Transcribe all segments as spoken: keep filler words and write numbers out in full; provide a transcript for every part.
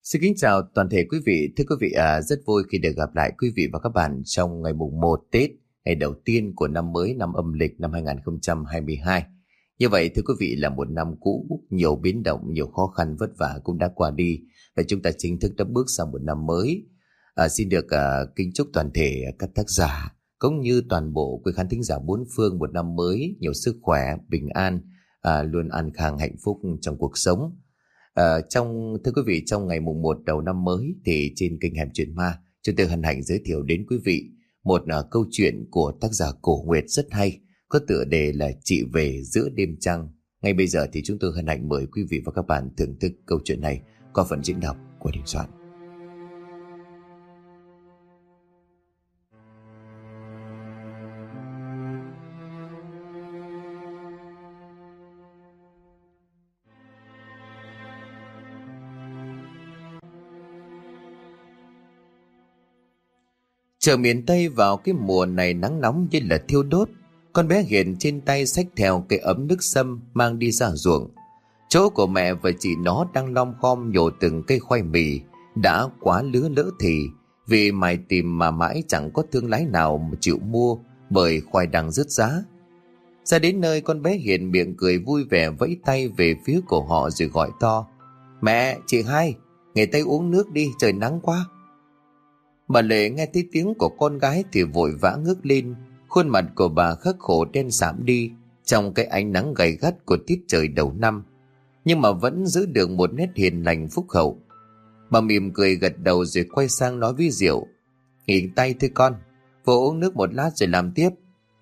Xin kính chào toàn thể quý vị. Thưa quý vị, à, rất vui khi được gặp lại quý vị và các bạn trong ngày mùng một Tết, ngày đầu tiên của năm mới năm âm lịch năm hai không hai hai. Như vậy thưa quý vị, là một năm cũ, nhiều biến động, nhiều khó khăn vất vả cũng đã qua đi và chúng ta chính thức đã bước sang một năm mới. À, xin được à, kính chúc toàn thể các tác giả cũng như toàn bộ quý khán thính giả bốn phương một năm mới nhiều sức khỏe, bình an, à, luôn an khang hạnh phúc trong cuộc sống. À, trong thưa quý vị, trong ngày mùng một đầu năm mới thì trên kênh Hẻm Chuyện Ma, chúng tôi hân hạnh giới thiệu đến quý vị một uh, câu chuyện của tác giả Cổ Nguyệt rất hay, có tựa đề là Chị Về Giữa Đêm Trăng. Ngay bây giờ thì chúng tôi hân hạnh mời quý vị và các bạn thưởng thức câu chuyện này qua phần diễn đọc của Đình Soạn. Chợ miền Tây vào cái mùa này nắng nóng như là thiêu đốt. Con bé Hiền trên tay xách theo cái ấm nước sâm mang đi ra ruộng. Chỗ của mẹ và chị nó đang lom khom nhổ từng cây khoai mì đã quá lứa lỡ thì, vì mày tìm mà mãi chẳng có thương lái nào mà chịu mua, bởi khoai đang rớt giá. Ra đến nơi, con bé Hiền miệng cười vui vẻ vẫy tay về phía của họ rồi gọi to: "Mẹ, chị hai, nghề Tây uống nước đi, trời nắng quá." Bà Lệ nghe thấy tiếng của con gái thì vội vã ngước lên. Khuôn mặt của bà khắc khổ đen sạm đi trong cái ánh nắng gay gắt của tiết trời đầu năm, nhưng mà vẫn giữ được một nét hiền lành phúc hậu. Bà mỉm cười gật đầu rồi quay sang nói với Diệu: "Nghỉ tay thôi con, vô uống nước một lát rồi làm tiếp."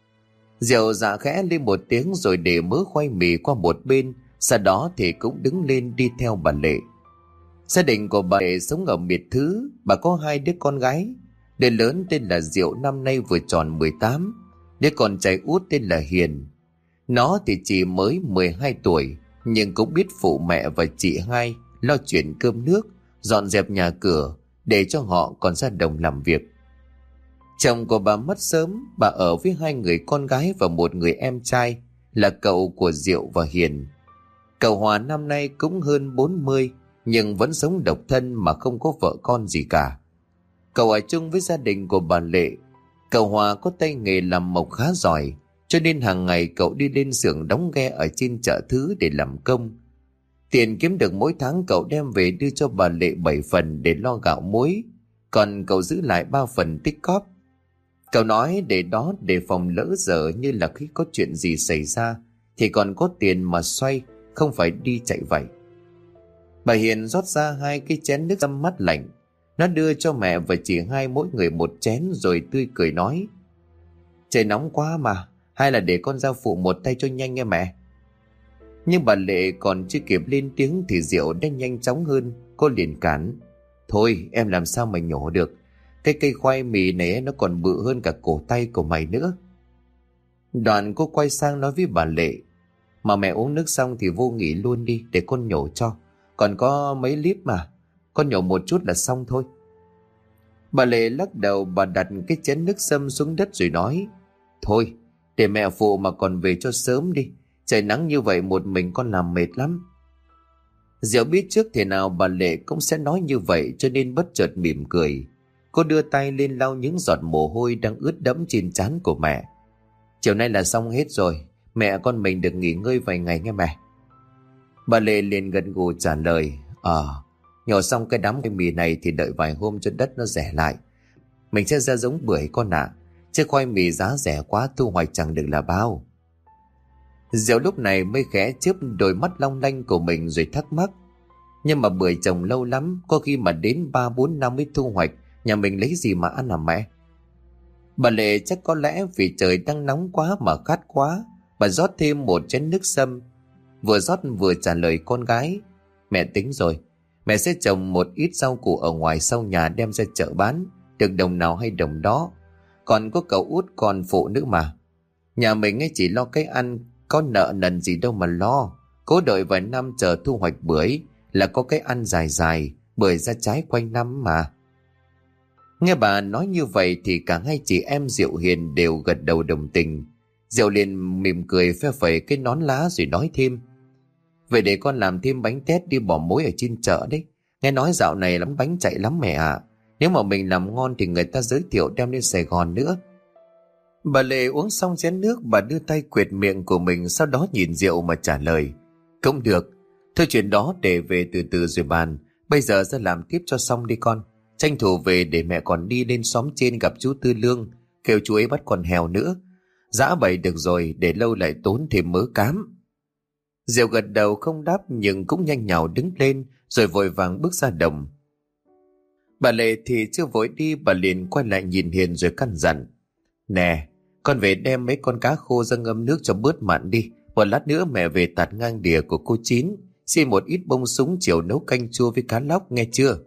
Diệu dạ khẽ lên một tiếng rồi để mớ khoai mì qua một bên, sau đó thì cũng đứng lên đi theo bà Lệ. Gia đình của bà Lệ sống ở biệt thự. Bà có hai đứa con gái. Đứa lớn tên là Diệu, năm nay vừa tròn mười tám. Đứa con trai út tên là Hiền. Nó thì chỉ mới mười hai tuổi, nhưng cũng biết phụ mẹ và chị hai lo chuyện cơm nước, dọn dẹp nhà cửa để cho họ còn ra đồng làm việc. Chồng của bà mất sớm. Bà ở với hai người con gái và một người em trai là cậu của Diệu và Hiền. Cậu Hòa năm nay cũng hơn bốn mươi, nhưng vẫn sống độc thân mà không có vợ con gì cả. Cậu ở chung với gia đình của bà Lệ. Cậu Hòa có tay nghề làm mộc khá giỏi, cho nên hàng ngày cậu đi lên xưởng đóng ghe ở trên chợ Thứ để làm công. Tiền kiếm được mỗi tháng cậu đem về đưa cho bà Lệ bảy phần để lo gạo muối, còn cậu giữ lại ba phần tích cóp. Cậu nói để đó để phòng lỡ dở, như là khi có chuyện gì xảy ra thì còn có tiền mà xoay, không phải đi chạy vậy. Bà Hiền rót ra hai cái chén nước sâm mát lạnh. Nó đưa cho mẹ và chị hai mỗi người một chén rồi tươi cười nói: "Trời nóng quá mà, hay là để con ra phụ một tay cho nhanh nghe mẹ." Nhưng bà Lệ còn chưa kịp lên tiếng thì Diệu đã nhanh chóng hơn. Cô liền cản: "Thôi em làm sao mà nhổ được, cái cây khoai mì này nó còn bự hơn cả cổ tay của mày nữa." Đoạn cô quay sang nói với bà Lệ: "Mà mẹ uống nước xong thì vô nghỉ luôn đi, để con nhổ cho. Còn có mấy lít mà, con nhổ một chút là xong thôi." Bà Lệ lắc đầu. Bà đặt cái chén nước sâm xuống đất rồi nói: "Thôi để mẹ phụ mà còn về cho sớm đi, trời nắng như vậy một mình con làm mệt lắm." Diệu biết trước thế nào bà Lệ cũng sẽ nói như vậy, cho nên bất chợt mỉm cười. Cô đưa tay lên lau những giọt mồ hôi đang ướt đẫm trên trán của mẹ. "Chiều nay là xong hết rồi, mẹ con mình được nghỉ ngơi vài ngày nghe mẹ." Bà Lệ liền gật gù trả lời: Ờ nhổ xong cái đám cây mì này thì đợi vài hôm cho đất nó rẻ lại, mình sẽ ra giống bưởi con ạ. À. Chứ khoai mì giá rẻ quá, thu hoạch chẳng được là bao." Diệu lúc này mới khẽ chớp đôi mắt long lanh của mình rồi thắc mắc: "Nhưng mà bưởi trồng lâu lắm, có khi mà đến ba bốn năm mới thu hoạch, nhà mình lấy gì mà ăn hả mẹ?" Bà Lệ chắc có lẽ vì trời đang nóng quá mà khát quá, bà rót thêm một chén nước sâm. Vừa rót vừa trả lời con gái: "Mẹ tính rồi, mẹ sẽ trồng một ít rau củ ở ngoài sau nhà đem ra chợ bán, được đồng nào hay đồng đó. Còn có cậu út còn phụ nữa mà. Nhà mình ấy chỉ lo cái ăn, có nợ nần gì đâu mà lo. Cố đợi vài năm chờ thu hoạch bưởi là có cái ăn dài dài, bưởi ra trái quanh năm mà." Nghe bà nói như vậy thì cả hai chị em Diệu Hiền đều gật đầu đồng tình. Diệu liền mỉm cười phe phẩy cái nón lá rồi nói thêm: "Vậy để con làm thêm bánh tét đi bỏ mối ở trên chợ đấy. Nghe nói dạo này lắm bánh chạy lắm mẹ ạ. Nếu mà mình làm ngon thì người ta giới thiệu đem lên Sài Gòn nữa. Bà Lệ uống xong chén nước, bà đưa tay quệt miệng của mình, sau đó nhìn Diệu mà trả lời. Cũng được, thôi chuyện đó để về từ từ rồi bàn. Bây giờ ra làm tiếp cho xong đi con. Tranh thủ về để mẹ còn đi lên xóm trên gặp chú Tư Lương, kêu chú ấy bắt con heo nữa. Giã bày được rồi, để lâu lại tốn thêm mớ cám. Diệu gật đầu không đáp, nhưng cũng nhanh nhào đứng lên rồi vội vàng bước ra đồng. Bà Lệ thì chưa vội đi, bà liền quay lại nhìn Hiền rồi căn dặn. Nè, con về đem mấy con cá khô ra ngâm nước cho bớt mặn đi. Một lát nữa mẹ về tạt ngang đìa của cô Chín, xin một ít bông súng chiều nấu canh chua với cá lóc, nghe chưa?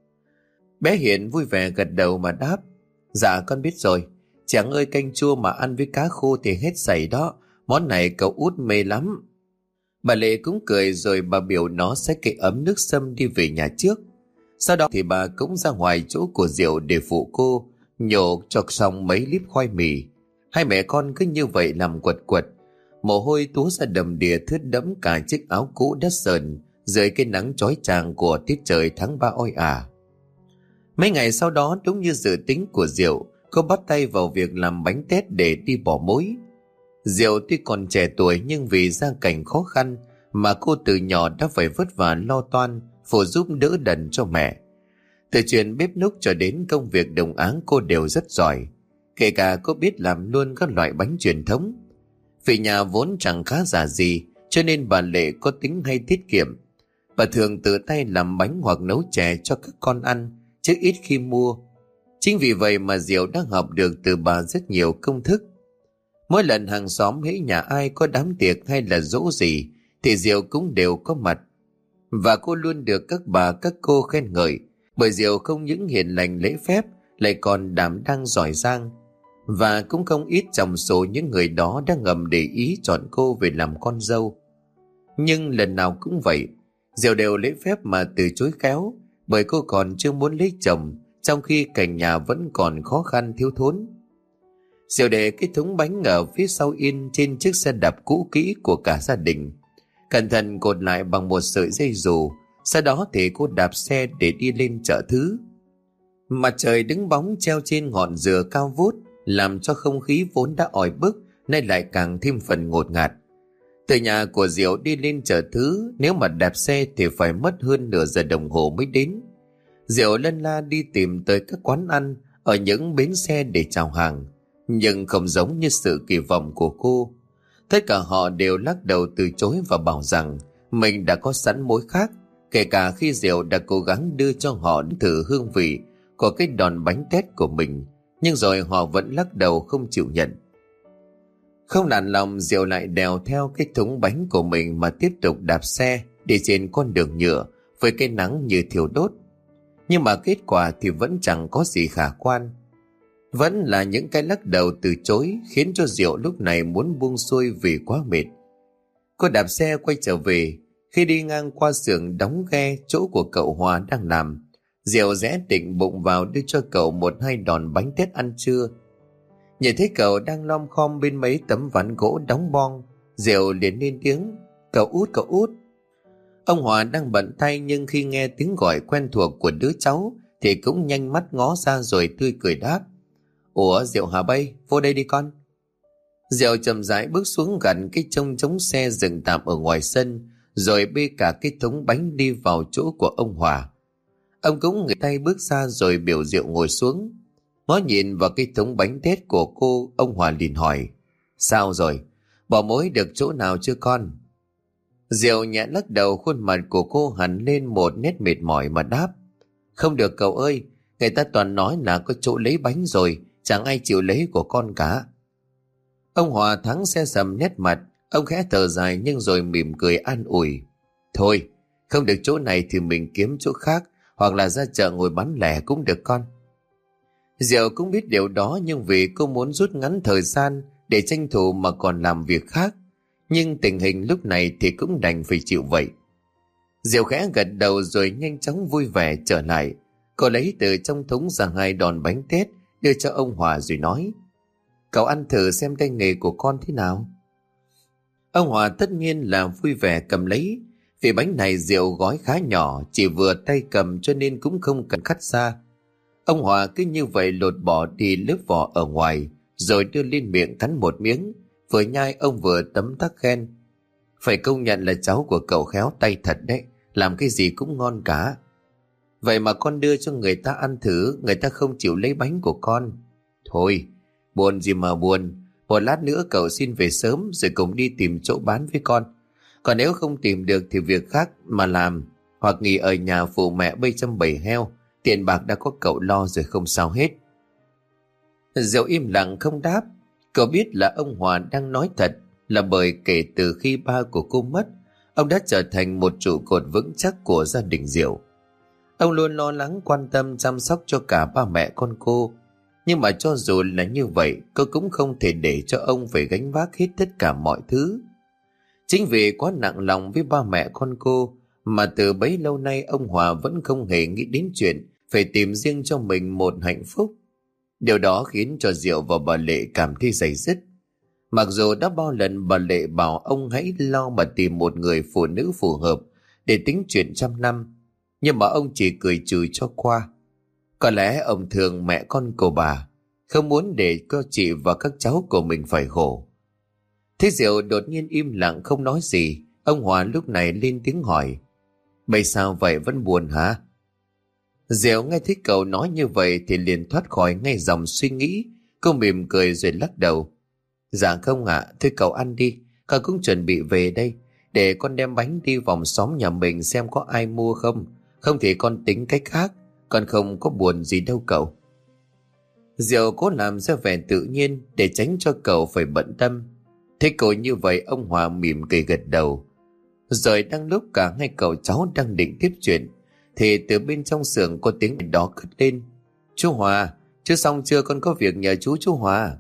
Bé Hiền vui vẻ gật đầu mà đáp. Dạ con biết rồi. Chàng ơi, canh chua mà ăn với cá khô thì hết sảy đó. Món này cậu út mê lắm. Bà Lệ cũng cười rồi bà biểu nó xách cái ấm nước sâm đi về nhà trước. Sau đó thì bà cũng ra ngoài chỗ của Diệu để phụ cô nhổ cho xong mấy líp khoai mì. Hai mẹ con cứ như vậy làm quật quật. Mồ hôi túa ra đầm đìa thướt đẫm cả chiếc áo cũ đất sờn dưới cái nắng chói chang của tiết trời tháng ba oi ả. Mấy ngày sau đó, đúng như dự tính của Diệu, cô bắt tay vào việc làm bánh tét để đi bỏ mối. Diệu tuy còn trẻ tuổi nhưng vì gia cảnh khó khăn mà cô từ nhỏ đã phải vất vả lo toan phụ giúp đỡ đần cho mẹ. Từ chuyện bếp núc cho đến công việc đồng áng cô đều rất giỏi, kể cả cô biết làm luôn các loại bánh truyền thống. Vì nhà vốn chẳng khá giả gì cho nên bà Lệ có tính hay tiết kiệm. Bà thường tự tay làm bánh hoặc nấu chè cho các con ăn, chứ ít khi mua. Chính vì vậy mà Diệu đã học được từ bà rất nhiều công thức. Mỗi lần hàng xóm hễ nhà ai có đám tiệc hay là dỗ gì thì Diệu cũng đều có mặt. Và cô luôn được các bà các cô khen ngợi, bởi Diệu không những hiền lành lễ phép lại còn đảm đang giỏi giang. Và cũng không ít trong số những người đó đã ngầm để ý chọn cô về làm con dâu. Nhưng lần nào cũng vậy, Diệu đều lễ phép mà từ chối khéo, bởi cô còn chưa muốn lấy chồng, trong khi cảnh nhà vẫn còn khó khăn thiếu thốn. Diệu để cái thúng bánh ở phía sau in trên chiếc xe đạp cũ kỹ của cả gia đình, cẩn thận cột lại bằng một sợi dây dù. Sau đó thì cô đạp xe để đi lên chợ thứ. Mặt trời đứng bóng treo trên ngọn dừa cao vút, làm cho không khí vốn đã oi bức nay lại càng thêm phần ngột ngạt. Từ nhà của Diệu đi lên chợ thứ, nếu mà đạp xe thì phải mất hơn nửa giờ đồng hồ mới đến. Diệu lân la đi tìm tới các quán ăn ở những bến xe để chào hàng, nhưng không giống như sự kỳ vọng của cô. Tất cả họ đều lắc đầu từ chối và bảo rằng mình đã có sẵn mối khác, kể cả khi Diệu đã cố gắng đưa cho họ thử hương vị của cái đòn bánh tét của mình, nhưng rồi họ vẫn lắc đầu không chịu nhận. Không nản lòng, Diệu lại đèo theo cái thúng bánh của mình mà tiếp tục đạp xe đi trên con đường nhựa với cái nắng như thiêu đốt. Nhưng mà kết quả thì vẫn chẳng có gì khả quan. Vẫn là những cái lắc đầu từ chối khiến cho Diệu lúc này muốn buông xuôi vì quá mệt. Cô đạp xe quay trở về. Khi đi ngang qua xưởng đóng ghe chỗ của cậu Hòa đang làm, Diệu rẽ định bụng vào đưa cho cậu một hai đòn bánh tét ăn trưa. Nhìn thấy cậu đang lom khom bên mấy tấm ván gỗ đóng bon, Diệu liền lên tiếng. Cậu út, cậu út. Ông Hòa đang bận tay, nhưng khi nghe tiếng gọi quen thuộc của đứa cháu thì cũng nhanh mắt ngó ra rồi tươi cười đáp. Ủa Diệu hả bay, vô đây đi con. Diệu chậm rãi bước xuống gần cái trông chống xe dừng tạm ở ngoài sân, rồi bê cả cái thúng bánh đi vào chỗ của ông Hòa. Ông cũng người tay bước ra rồi biểu Diệu ngồi xuống. Ngó nhìn vào cái thúng bánh tét của cô, ông Hòa liền hỏi. Sao rồi, bỏ mối được chỗ nào chưa con? Diệu nhẹ lắc đầu, khuôn mặt của cô hẳn lên một nét mệt mỏi mà đáp. Không được cậu ơi, người ta toàn nói là có chỗ lấy bánh rồi, chẳng ai chịu lấy của con cả. Ông Hòa Thắng xe sầm nét mặt, ông khẽ thở dài nhưng rồi mỉm cười an ủi. Thôi, không được chỗ này thì mình kiếm chỗ khác, hoặc là ra chợ ngồi bán lẻ cũng được con. Diệu cũng biết điều đó, nhưng vì cô muốn rút ngắn thời gian để tranh thủ mà còn làm việc khác. Nhưng tình hình lúc này thì cũng đành phải chịu vậy. Diệu khẽ gật đầu rồi nhanh chóng vui vẻ trở lại. Cô lấy từ trong thúng ra hai đòn bánh tét đưa cho ông Hòa rồi nói. Cậu ăn thử xem tay nghề của con thế nào. Ông Hòa tất nhiên là vui vẻ cầm lấy. Vì bánh này rượu gói khá nhỏ, chỉ vừa tay cầm cho nên cũng không cần cắt ra. Ông Hòa cứ như vậy lột bỏ đi lớp vỏ ở ngoài, rồi đưa lên miệng cắn một miếng. Vừa nhai ông vừa tấm tắc khen: phải công nhận là cháu của cậu khéo tay thật đấy, làm cái gì cũng ngon cả. Vậy mà con đưa cho người ta ăn thử, người ta không chịu lấy bánh của con. Thôi, buồn gì mà buồn, một lát nữa cậu xin về sớm rồi cùng đi tìm chỗ bán với con. Còn nếu không tìm được thì việc khác mà làm, hoặc nghỉ ở nhà phụ mẹ bây chăm bầy heo, tiền bạc đã có cậu lo rồi không sao hết. Diệu im lặng không đáp. Cậu biết là ông Hòa đang nói thật, là bởi kể từ khi ba của cô mất, ông đã trở thành một trụ cột vững chắc của gia đình Diệu. Ông luôn lo lắng quan tâm chăm sóc cho cả ba mẹ con cô. Nhưng mà cho dù là như vậy, cô cũng không thể để cho ông phải gánh vác hết tất cả mọi thứ. Chính vì quá nặng lòng với ba mẹ con cô mà từ bấy lâu nay ông Hòa vẫn không hề nghĩ đến chuyện phải tìm riêng cho mình một hạnh phúc. Điều đó khiến cho Diệu và bà Lệ cảm thấy day dứt. Mặc dù đã bao lần bà Lệ bảo ông hãy lo mà tìm một người phụ nữ phù hợp để tính chuyện trăm năm, nhưng mà ông chỉ cười chửi cho qua. Có lẽ ông thương mẹ con của bà, không muốn để cho chị và các cháu của mình phải khổ. Thế Diệu đột nhiên im lặng không nói gì. Ông Hòa lúc này lên tiếng hỏi: bây sao vậy, vẫn buồn hả? Diệu nghe thấy cậu nói như vậy thì liền thoát khỏi ngay dòng suy nghĩ. Cô mỉm cười rồi lắc đầu: dạ không ạ, à, thôi cậu ăn đi, con cũng chuẩn bị về đây. Để con đem bánh đi vòng xóm nhà mình xem có ai mua không. Không thì con tính cách khác, con không có buồn gì đâu cậu. Diệu cố làm ra vẻ tự nhiên để tránh cho cậu phải bận tâm. Thế cậu như vậy, ông Hòa mỉm cười gật đầu. Rồi đang lúc cả hai cậu cháu đang định tiếp chuyện thì từ bên trong xưởng có tiếng đó cất lên: chú Hòa, chú xong chưa, con có việc nhờ chú chú Hòa.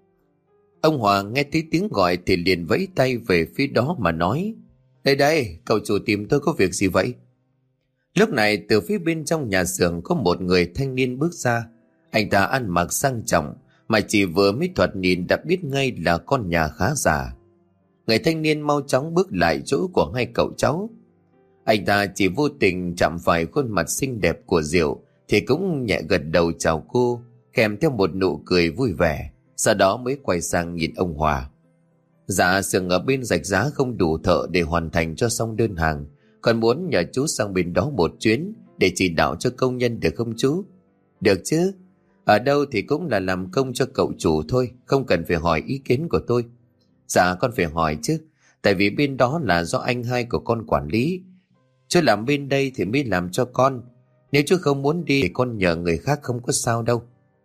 Ông Hòa nghe thấy tiếng gọi thì liền vẫy tay về phía đó mà nói: đây đây, cậu chủ tìm tôi có việc gì vậy? Lúc này từ phía bên trong nhà xưởng có một người thanh niên bước ra. Anh ta ăn mặc sang trọng mà chỉ vừa mới thoạt nhìn đã biết ngay là con nhà khá giả. Người thanh niên mau chóng bước lại chỗ của hai cậu cháu. Anh ta chỉ vô tình chạm phải khuôn mặt xinh đẹp của Diệu thì cũng nhẹ gật đầu chào cô, kèm theo một nụ cười vui vẻ. Sau đó mới quay sang nhìn ông Hòa: dạ, xưởng ở bên rạch giá không đủ thợ để hoàn thành cho xong đơn hàng, còn muốn nhờ chú sang bên đó một chuyến để chỉ đạo cho công nhân được không chú? Được chứ, ở đâu thì cũng là làm công cho cậu chủ thôi, không cần phải hỏi ý kiến của tôi. Dạ con phải hỏi chứ, tại vì bên đó là do anh hai của con quản lý. Chú làm bên đây thì mới làm cho con, nếu chú không muốn đi thì con nhờ người khác không có sao đâu.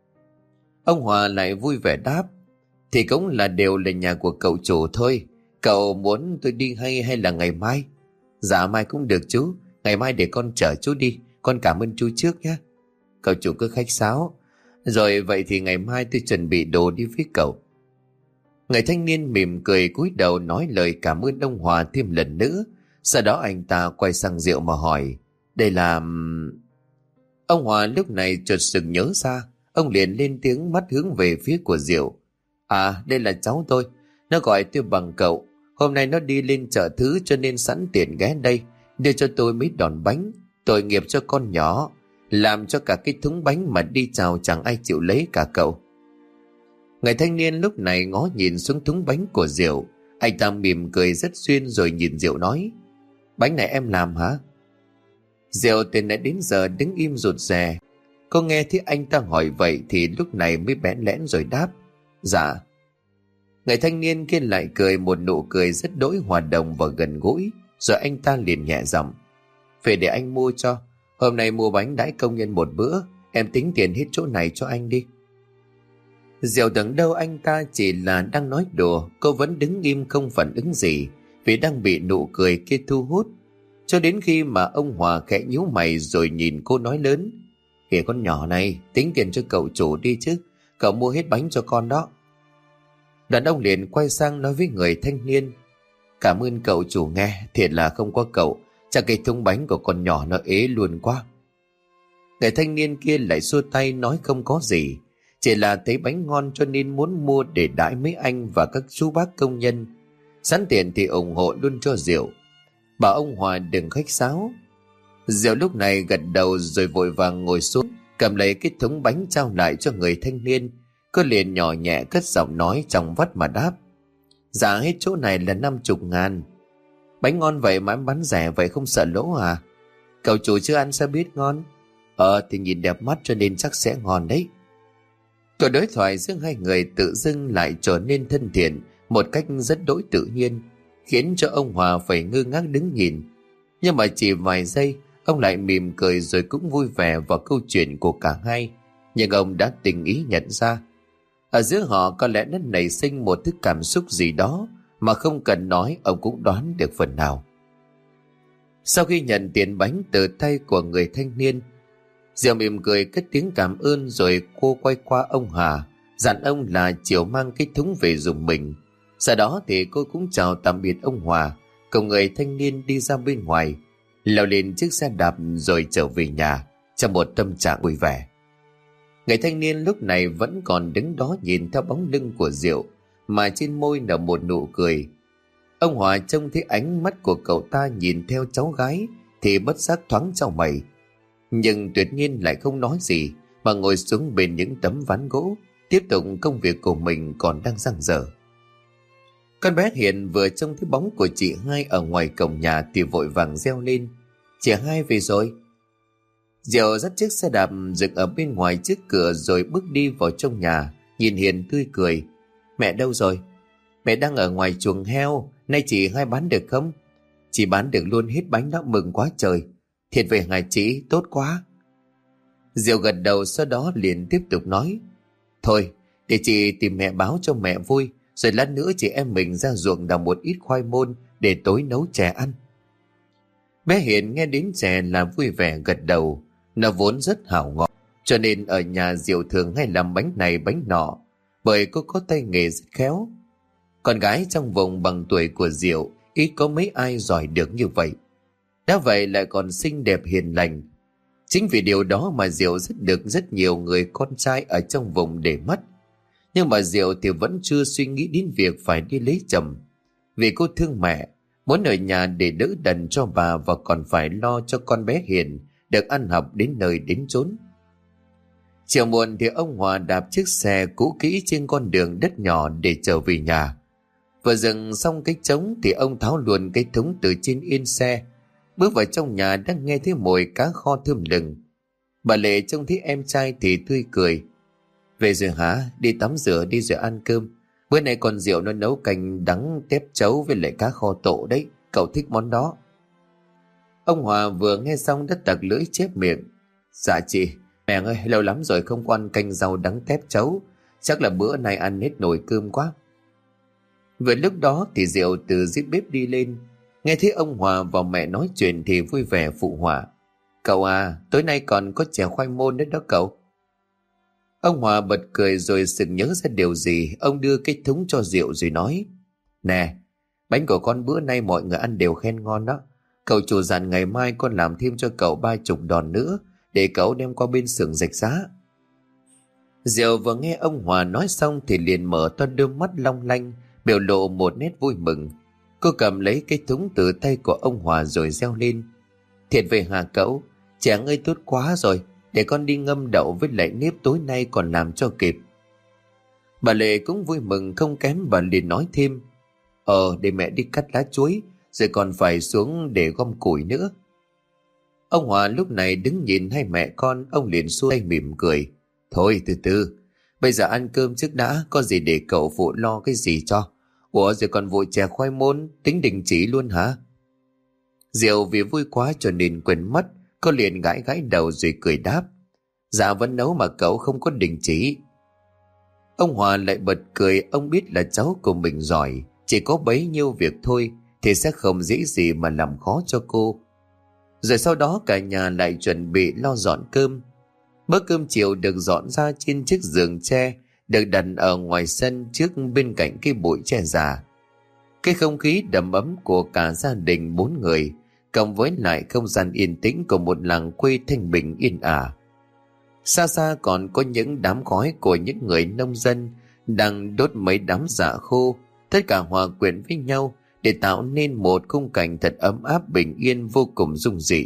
Ông Hòa lại vui vẻ đáp: thì cũng là đều là nhà của cậu chủ thôi, cậu muốn tôi đi hay hay là ngày mai? Dạ mai cũng được chú, ngày mai để con chở chú đi, con cảm ơn chú trước nhé. Cậu chủ cứ khách sáo. Rồi vậy thì ngày mai tôi chuẩn bị đồ đi với cậu. Người thanh niên mỉm cười cúi đầu nói lời cảm ơn ông Hòa thêm lần nữa. Sau đó anh ta quay sang Diệu mà hỏi: đây là... Ông Hòa lúc này chợt sực nhớ ra. Ông liền lên tiếng, mắt hướng về phía của Diệu: à, đây là cháu tôi, nó gọi tôi bằng cậu. Hôm nay nó đi lên chợ thứ cho nên sẵn tiện ghé đây đưa cho tôi mấy đòn bánh. Tội nghiệp cho con nhỏ, làm cho cả cái thúng bánh mà đi chào chẳng ai chịu lấy cả cậu. Người thanh niên lúc này ngó nhìn xuống thúng bánh của Diệu. Anh ta mỉm cười rất duyên rồi nhìn Diệu nói: bánh này em làm hả? Diệu từ nãy đến giờ đứng im rụt rè. Cô nghe thấy anh ta hỏi vậy thì lúc này mới bẽn lẽn rồi đáp: dạ. Người thanh niên kia lại cười một nụ cười rất đỗi hòa đồng và gần gũi. Rồi anh ta liền nhẹ giọng: về để anh mua cho. Hôm nay mua bánh đãi công nhân một bữa, em tính tiền hết chỗ này cho anh đi. Diệu tưởng đâu anh ta chỉ là đang nói đùa. Cô vẫn đứng im không phản ứng gì, vì đang bị nụ cười kia thu hút. Cho đến khi mà ông Hòa khẽ nhíu mày rồi nhìn cô nói lớn: kìa con nhỏ này, tính tiền cho cậu chủ đi chứ, cậu mua hết bánh cho con đó. Đàn ông liền quay sang nói với người thanh niên: cảm ơn cậu chủ nghe, thiệt là không có cậu chắc cái thúng bánh của con nhỏ nó ế luôn quá. Người thanh niên kia lại xua tay nói không có gì, chỉ là thấy bánh ngon cho nên muốn mua để đãi mấy anh và các chú bác công nhân. Sẵn tiền thì ủng hộ luôn cho Diệu. bảo ông Hòa đừng khách sáo. Diệu lúc này gật đầu rồi vội vàng ngồi xuống, cầm lấy cái thúng bánh trao lại cho người thanh niên. Cô liền nhỏ nhẹ cất giọng nói trong vắt mà đáp: Dạ hết chỗ này là năm chục ngàn. Bánh ngon vậy mà em bán rẻ vậy không sợ lỗ à? Cậu chủ chưa ăn sao biết ngon? Ờ thì nhìn đẹp mắt cho nên chắc sẽ ngon đấy. Cuộc đối thoại giữa hai người tự dưng lại trở nên thân thiện một cách rất đỗi tự nhiên, khiến cho ông Hòa phải ngơ ngác đứng nhìn. Nhưng mà chỉ vài giây, ông lại mỉm cười rồi cũng vui vẻ vào câu chuyện của cả hai. Nhưng ông đã tình ý nhận ra, ở giữa họ có lẽ đã nảy sinh một thứ cảm xúc gì đó mà không cần nói ông cũng đoán được phần nào. Sau khi nhận tiền bánh từ tay của người thanh niên, Diệu mỉm cười cất tiếng cảm ơn rồi cô quay qua ông Hà, dặn ông là chiều mang cái thúng về dùng mình. Sau đó thì cô cũng chào tạm biệt ông Hòa, cùng người thanh niên đi ra bên ngoài, leo lên chiếc xe đạp rồi trở về nhà trong một tâm trạng vui vẻ. Người thanh niên lúc này vẫn còn đứng đó nhìn theo bóng lưng của Diệu, mà trên môi nở một nụ cười. Ông Hòa trông thấy ánh mắt của cậu ta nhìn theo cháu gái thì bất giác thoáng chau mày, nhưng tuyệt nhiên lại không nói gì mà ngồi xuống bên những tấm ván gỗ, tiếp tục công việc của mình còn đang dang dở. Con bé Hiền vừa trông thấy bóng của chị hai ở ngoài cổng nhà thì vội vàng reo lên: Chị hai về rồi. Diệu dắt chiếc xe đạp dừng ở bên ngoài trước cửa rồi bước đi vào trong nhà, nhìn Hiền tươi cười: Mẹ đâu rồi? Mẹ đang ở ngoài chuồng heo, nay chị hai bán được không? Chị bán được luôn hết bánh đó, mừng quá trời. Thiệt về hả chị, tốt quá. Diệu gật đầu, sau đó liền tiếp tục nói: Thôi, để chị tìm mẹ báo cho mẹ vui, rồi lát nữa chị em mình ra ruộng đào một ít khoai môn để tối nấu chè ăn. Bé Hiền nghe đến chè là vui vẻ gật đầu. Nó vốn rất hảo ngọt, cho nên ở nhà Diệu thường hay làm bánh này bánh nọ, bởi cô có tay nghề rất khéo. Con gái trong vùng bằng tuổi của Diệu ít có mấy ai giỏi được như vậy. Đã vậy lại còn xinh đẹp hiền lành. Chính vì điều đó mà Diệu rất được rất nhiều người con trai ở trong vùng để mắt. Nhưng mà Diệu thì vẫn chưa suy nghĩ đến việc phải đi lấy chồng, vì cô thương mẹ, muốn ở nhà để đỡ đần cho bà và còn phải lo cho con bé Hiền được ăn học đến nơi đến chốn. Chiều muộn thì ông Hòa đạp chiếc xe cũ kỹ trên con đường đất nhỏ để trở về nhà. Vừa dừng xong cái trống thì ông tháo luôn cái thúng từ trên yên xe, bước vào trong nhà đang nghe thấy mùi cá kho thơm lừng. Bà Lệ trông thấy em trai thì tươi cười: Về rồi hả? Đi tắm rửa đi rồi ăn cơm. Bữa nay con Diệu nó nấu canh đắng tép chấu với lại cá kho tộ đấy, cậu thích món đó. Ông Hòa vừa nghe xong đã tặc lưỡi chép miệng: Dạ chị, mẹ ơi, lâu lắm rồi không có ăn canh rau đắng tép chấu, chắc là bữa nay ăn hết nồi cơm quá. Vừa lúc đó thì Diệu từ dưới bếp đi lên, nghe thấy ông Hòa và mẹ nói chuyện thì vui vẻ phụ họa: Cậu à, tối nay còn có chè khoai môn nữa đó cậu. Ông Hòa bật cười rồi sực nhớ ra điều gì, ông đưa cái thúng cho Diệu rồi nói: Nè, bánh của con bữa nay mọi người ăn đều khen ngon đó. Cậu chủ dặn ngày mai con làm thêm cho cậu ba chục đòn nữa để cậu đem qua bên xưởng rạch giá. Diệu vừa nghe ông Hòa nói xong thì liền mở to đôi mắt long lanh, biểu lộ một nét vui mừng. Cô cầm lấy cái thúng từ tay của ông Hòa rồi reo lên: Thiệt về hả cậu? Chè ơi tốt quá rồi, để con đi ngâm đậu với lại nếp tối nay còn làm cho kịp. Bà Lệ cũng vui mừng không kém, bà liền nói thêm: Ờ, để mẹ đi cắt lá chuối, rồi còn phải xuống để gom củi nữa. Ông Hòa lúc này đứng nhìn hai mẹ con, ông liền xua tay mỉm cười: Thôi từ từ, bây giờ ăn cơm trước đã, có gì để cậu phụ lo cái gì cho. Ủa rồi còn vụ chè khoai môn tính đình chỉ luôn hả? Diệu vì vui quá cho nên quên mất, cô liền gãi gãi đầu rồi cười đáp: Dạ vẫn nấu mà cậu, không có đình chỉ. Ông Hòa lại bật cười, ông biết là cháu của mình giỏi, chỉ có bấy nhiêu việc thôi thì sẽ không dễ gì mà làm khó cho cô. Rồi sau đó cả nhà lại chuẩn bị lo dọn cơm. Bữa cơm chiều được dọn ra trên chiếc giường tre được đặt ở ngoài sân trước bên cạnh cái bụi tre già. Cái không khí đầm ấm của cả gia đình bốn người cộng với lại không gian yên tĩnh của một làng quê thanh bình yên ả. Xa xa còn có những đám khói của những người nông dân đang đốt mấy đám dạ khô, tất cả hòa quyện với nhau để tạo nên một khung cảnh thật ấm áp bình yên vô cùng dung dị.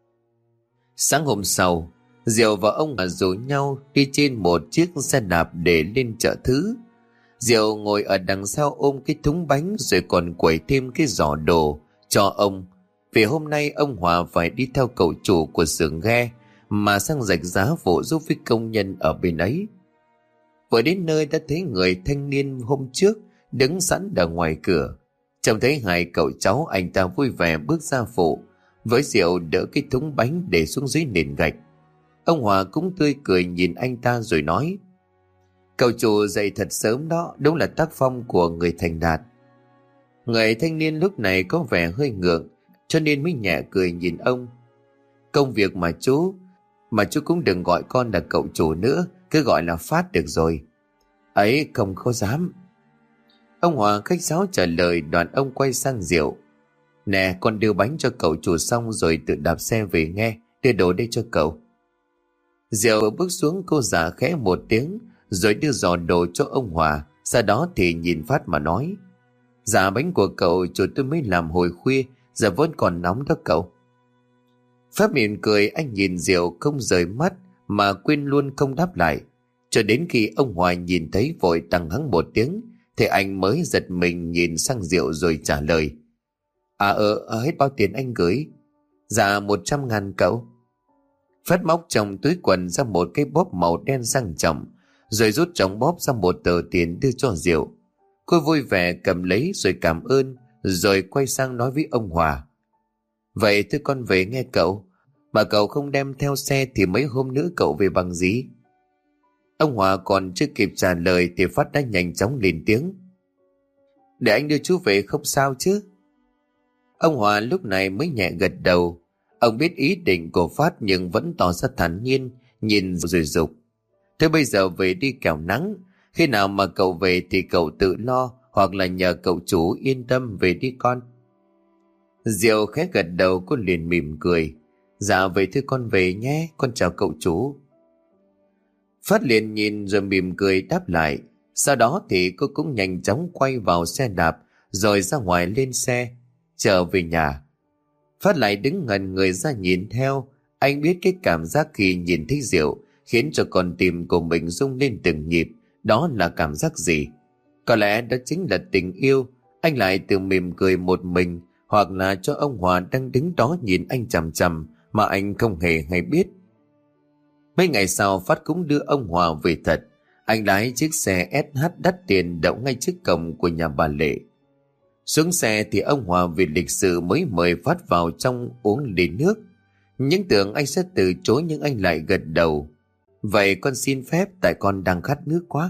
Sáng hôm sau, Diệu và ông Hòa rủ nhau đi trên một chiếc xe đạp để lên chợ thứ. Diệu ngồi ở đằng sau ôm cái thúng bánh rồi còn quẩy thêm cái giỏ đồ cho ông, vì hôm nay ông Hòa phải đi theo cậu chủ của xưởng ghe mà sang rạch giá phụ giúp với công nhân ở bên ấy. Vừa đến nơi đã thấy người thanh niên hôm trước đứng sẵn ở ngoài cửa. Trông thấy hai cậu cháu, anh ta vui vẻ bước ra phụ với Diệu đỡ cái thúng bánh để xuống dưới nền gạch. Ông Hòa cũng tươi cười nhìn anh ta rồi nói: "Cậu chủ dậy thật sớm đó, đúng là tác phong của người thành đạt." Người thanh niên lúc này có vẻ hơi ngượng, cho nên mới nhẹ cười nhìn ông. "Công việc mà chú, mà chú cũng đừng gọi con là cậu chủ nữa, cứ gọi là Phát được rồi." "Ấy, không có dám." Ông Hòa khách sáo trả lời, đoạn ông quay sang Diệu: "Nè, con đưa bánh cho cậu chủ xong rồi tự đạp xe về nghe, đưa đồ đây cho cậu." Diệu bước xuống, cô giả khẽ một tiếng rồi đưa giỏ đồ cho ông Hòa. Sau đó thì nhìn Phát mà nói: "Dạ bánh của cậu chủ tôi mới làm hồi khuya, giờ vẫn còn nóng đó cậu." Phát mỉm cười, anh nhìn Diệu không rời mắt mà quên luôn không đáp lại. Cho đến khi ông Hòa nhìn thấy vội tăng hắng một tiếng thì anh mới giật mình nhìn sang Diệu rồi trả lời: "À ờ, hết bao tiền anh gửi?" "Dạ một trăm ngàn cậu." Phát móc trong túi quần ra một cái bóp màu đen sang trọng, rồi rút trong bóp ra một tờ tiền đưa cho Diệu. Cô vui vẻ cầm lấy rồi cảm ơn, rồi quay sang nói với ông Hòa: "Vậy thưa con về nghe cậu, mà cậu không đem theo xe thì mấy hôm nữa cậu về bằng gì?" Ông Hòa còn chưa kịp trả lời thì Phát đã nhanh chóng lên tiếng: "Để anh đưa chú về không sao chứ." Ông Hòa lúc này mới nhẹ gật đầu. Ông biết ý định của Phát nhưng vẫn tỏ ra thản nhiên, nhìn rồi dục: "Thế bây giờ về đi kẻo nắng, khi nào mà cậu về thì cậu tự lo, hoặc là nhờ cậu chủ yên tâm về đi con." Diệu khẽ gật đầu, cô liền mỉm cười: "Dạ vậy thưa con về nhé, con chào cậu chủ." Phát liền nhìn rồi mỉm cười đáp lại. Sau đó thì cô cũng nhanh chóng quay vào xe đạp rồi ra ngoài lên xe trở về nhà. Phát lại đứng ngẩn người ra nhìn theo. Anh biết cái cảm giác khi nhìn thấy Diệu khiến cho con tim của mình rung lên từng nhịp, đó là cảm giác gì? Có lẽ đó chính là tình yêu. Anh lại tự mỉm cười một mình, hoặc là cho ông Hòa đang đứng đó nhìn anh chằm chằm mà anh không hề hay biết. Mấy ngày sau, Phát cũng đưa ông Hòa về thật. Anh lái chiếc xe ét hát đắt tiền đậu ngay trước cổng của nhà bà Lệ. Xuống xe thì ông Hòa vì lịch sự mới mời Phát vào trong uống ly nước. Những tưởng anh sẽ từ chối nhưng anh lại gật đầu: "Vậy con xin phép, tại con đang khát nước quá."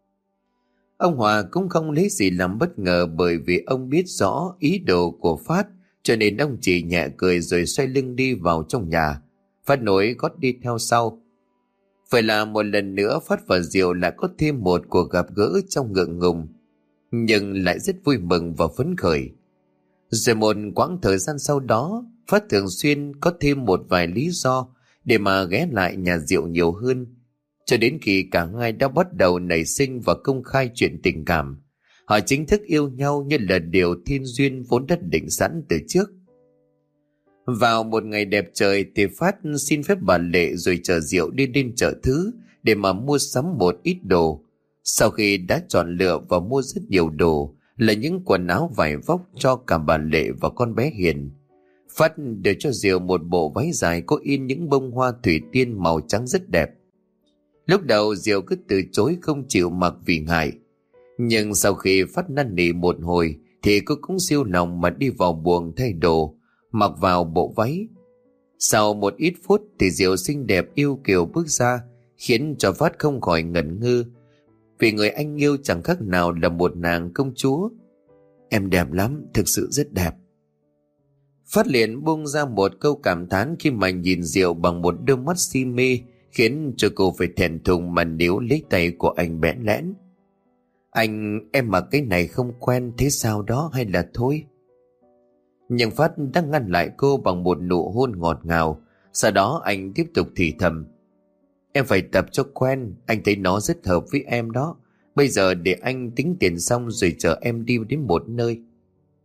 Ông Hòa cũng không lấy gì làm bất ngờ, bởi vì ông biết rõ ý đồ của Phát, cho nên ông chỉ nhẹ cười rồi xoay lưng đi vào trong nhà. Phát nối gót đi theo sau. Vậy là một lần nữa Phát và Diệu lại có thêm một cuộc gặp gỡ trong ngượng ngùng, nhưng lại rất vui mừng và phấn khởi. Rồi một quãng thời gian sau đó, Phát thường xuyên có thêm một vài lý do để mà ghé lại nhà Diệu nhiều hơn, cho đến khi cả hai đã bắt đầu nảy sinh và công khai chuyện tình cảm. Họ chính thức yêu nhau như là điều thiên duyên vốn đã định sẵn từ trước. Vào một ngày đẹp trời thì Phát xin phép bà Lệ rồi chở Diệu đi đến chợ thứ để mà mua sắm một ít đồ. Sau khi đã chọn lựa và mua rất nhiều đồ, là những quần áo vải vóc cho cả bà Lệ và con bé Hiền, Phát đưa cho Diệu một bộ váy dài có in những bông hoa thủy tiên màu trắng rất đẹp. Lúc đầu Diệu cứ từ chối không chịu mặc vì ngại, nhưng sau khi Phát năn nỉ một hồi thì cô cũng siêu lòng mà đi vào buồng thay đồ, mặc vào bộ váy. Sau một ít phút thì Diệu xinh đẹp yêu kiều bước ra, khiến cho Phát không khỏi ngẩn ngơ, vì người anh yêu chẳng khác nào là một nàng công chúa. "Em đẹp lắm, thực sự rất đẹp." Phát liền buông ra một câu cảm thán khi mà nhìn Diệu bằng một đôi mắt si mê, khiến cho cô phải thẹn thùng mà níu lấy tay của anh bẽn lẽn. "Anh, em mặc cái này không quen thế sao đó, hay là thôi?" Nhưng Phát đã ngăn lại cô bằng một nụ hôn ngọt ngào. Sau đó anh tiếp tục thì thầm: "Em phải tập cho quen, anh thấy nó rất hợp với em đó. Bây giờ để anh tính tiền xong rồi chở em đi đến một nơi."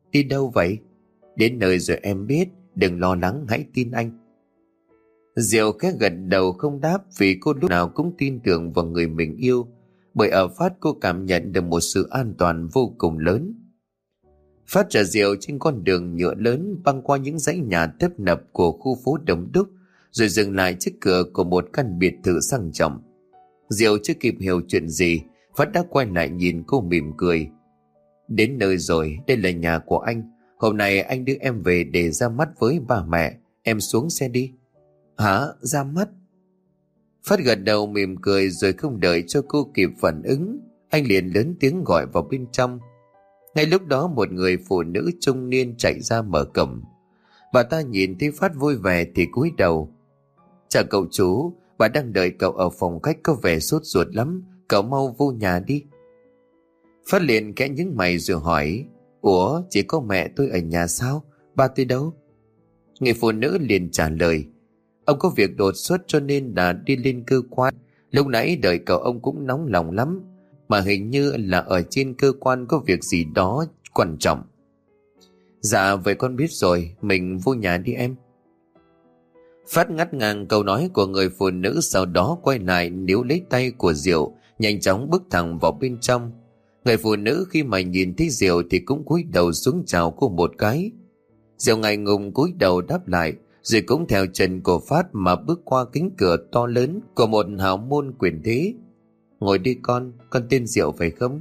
Đi đâu vậy? Đến nơi rồi em biết, đừng lo lắng, hãy tin anh. Diệu khẽ gật đầu không đáp, vì cô lúc nào cũng tin tưởng vào người mình yêu, bởi ở Phát cô cảm nhận được một sự an toàn vô cùng lớn. Phát chở Diệu trên con đường nhựa lớn băng qua những dãy nhà tấp nập của khu phố đông đúc, rồi dừng lại trước cửa của một căn biệt thự sang trọng. Diệu chưa kịp hiểu chuyện gì, Phát đã quay lại nhìn cô mỉm cười. Đến nơi rồi, đây là nhà của anh. Hôm nay anh đưa em về để ra mắt với ba mẹ. Em xuống xe đi. Hả? Ra mắt? Phát gật đầu mỉm cười, rồi không đợi cho cô kịp phản ứng, anh liền lớn tiếng gọi vào bên trong. Ngay lúc đó một người phụ nữ trung niên chạy ra mở cổng. Bà ta nhìn thấy Phát vui vẻ thì cúi đầu. Chào cậu chú, bà đang đợi cậu ở phòng khách, có vẻ sốt ruột lắm, cậu mau vô nhà đi. Phát liền khẽ nhướng mày rồi hỏi, ủa, chỉ có mẹ tôi ở nhà sao? Ba tôi đâu? Người phụ nữ liền trả lời, ông có việc đột xuất cho nên đã đi lên cơ quan. Lúc nãy đợi cậu ông cũng nóng lòng lắm, mà hình như là ở trên cơ quan có việc gì đó quan trọng. Dạ vậy con biết rồi, mình vô nhà đi em. Phát ngắt ngang câu nói của người phụ nữ, sau đó quay lại níu lấy tay của Diệu, nhanh chóng bước thẳng vào bên trong. Người phụ nữ khi mà nhìn thấy Diệu thì cũng cúi đầu xuống chào cô một cái. Diệu ngại ngùng cúi đầu đáp lại, rồi cũng theo chân của Phát mà bước qua cánh cửa to lớn của một hào môn quyền thế. Ngồi đi con, con tên Diệu phải không?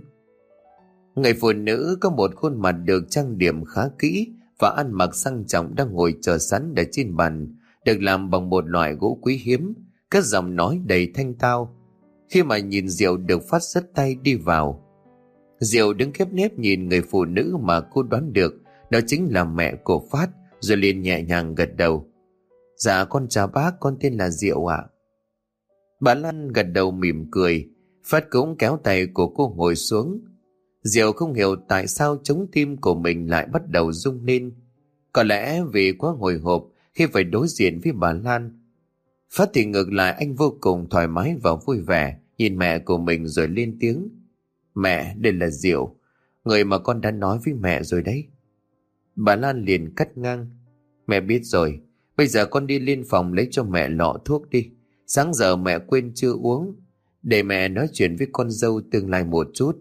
Người phụ nữ có một khuôn mặt được trang điểm khá kỹ và ăn mặc sang trọng đang ngồi chờ sẵn ở trên bàn, được làm bằng một loại gỗ quý hiếm, cất giọng nói đầy thanh tao. Khi mà nhìn Diệu được Phát xách tay đi vào. Diệu đứng khép nép nhìn người phụ nữ mà cô đoán được đó chính là mẹ của Phát, rồi liền nhẹ nhàng gật đầu. Dạ con chào bác, con tên là Diệu ạ. Bà Lan gật đầu mỉm cười. Phát cũng kéo tay của cô ngồi xuống. Diệu không hiểu tại sao chống tim của mình lại bắt đầu rung lên. Có lẽ vì quá hồi hộp khi phải đối diện với bà Lan. Phát thì ngược lại, anh vô cùng thoải mái và vui vẻ nhìn mẹ của mình rồi lên tiếng. Mẹ, đây là Diệu, người mà con đã nói với mẹ rồi đấy. Bà Lan liền cắt ngang. Mẹ biết rồi, bây giờ con đi lên phòng lấy cho mẹ lọ thuốc đi. Sáng giờ mẹ quên chưa uống, để mẹ nói chuyện với con dâu tương lai một chút.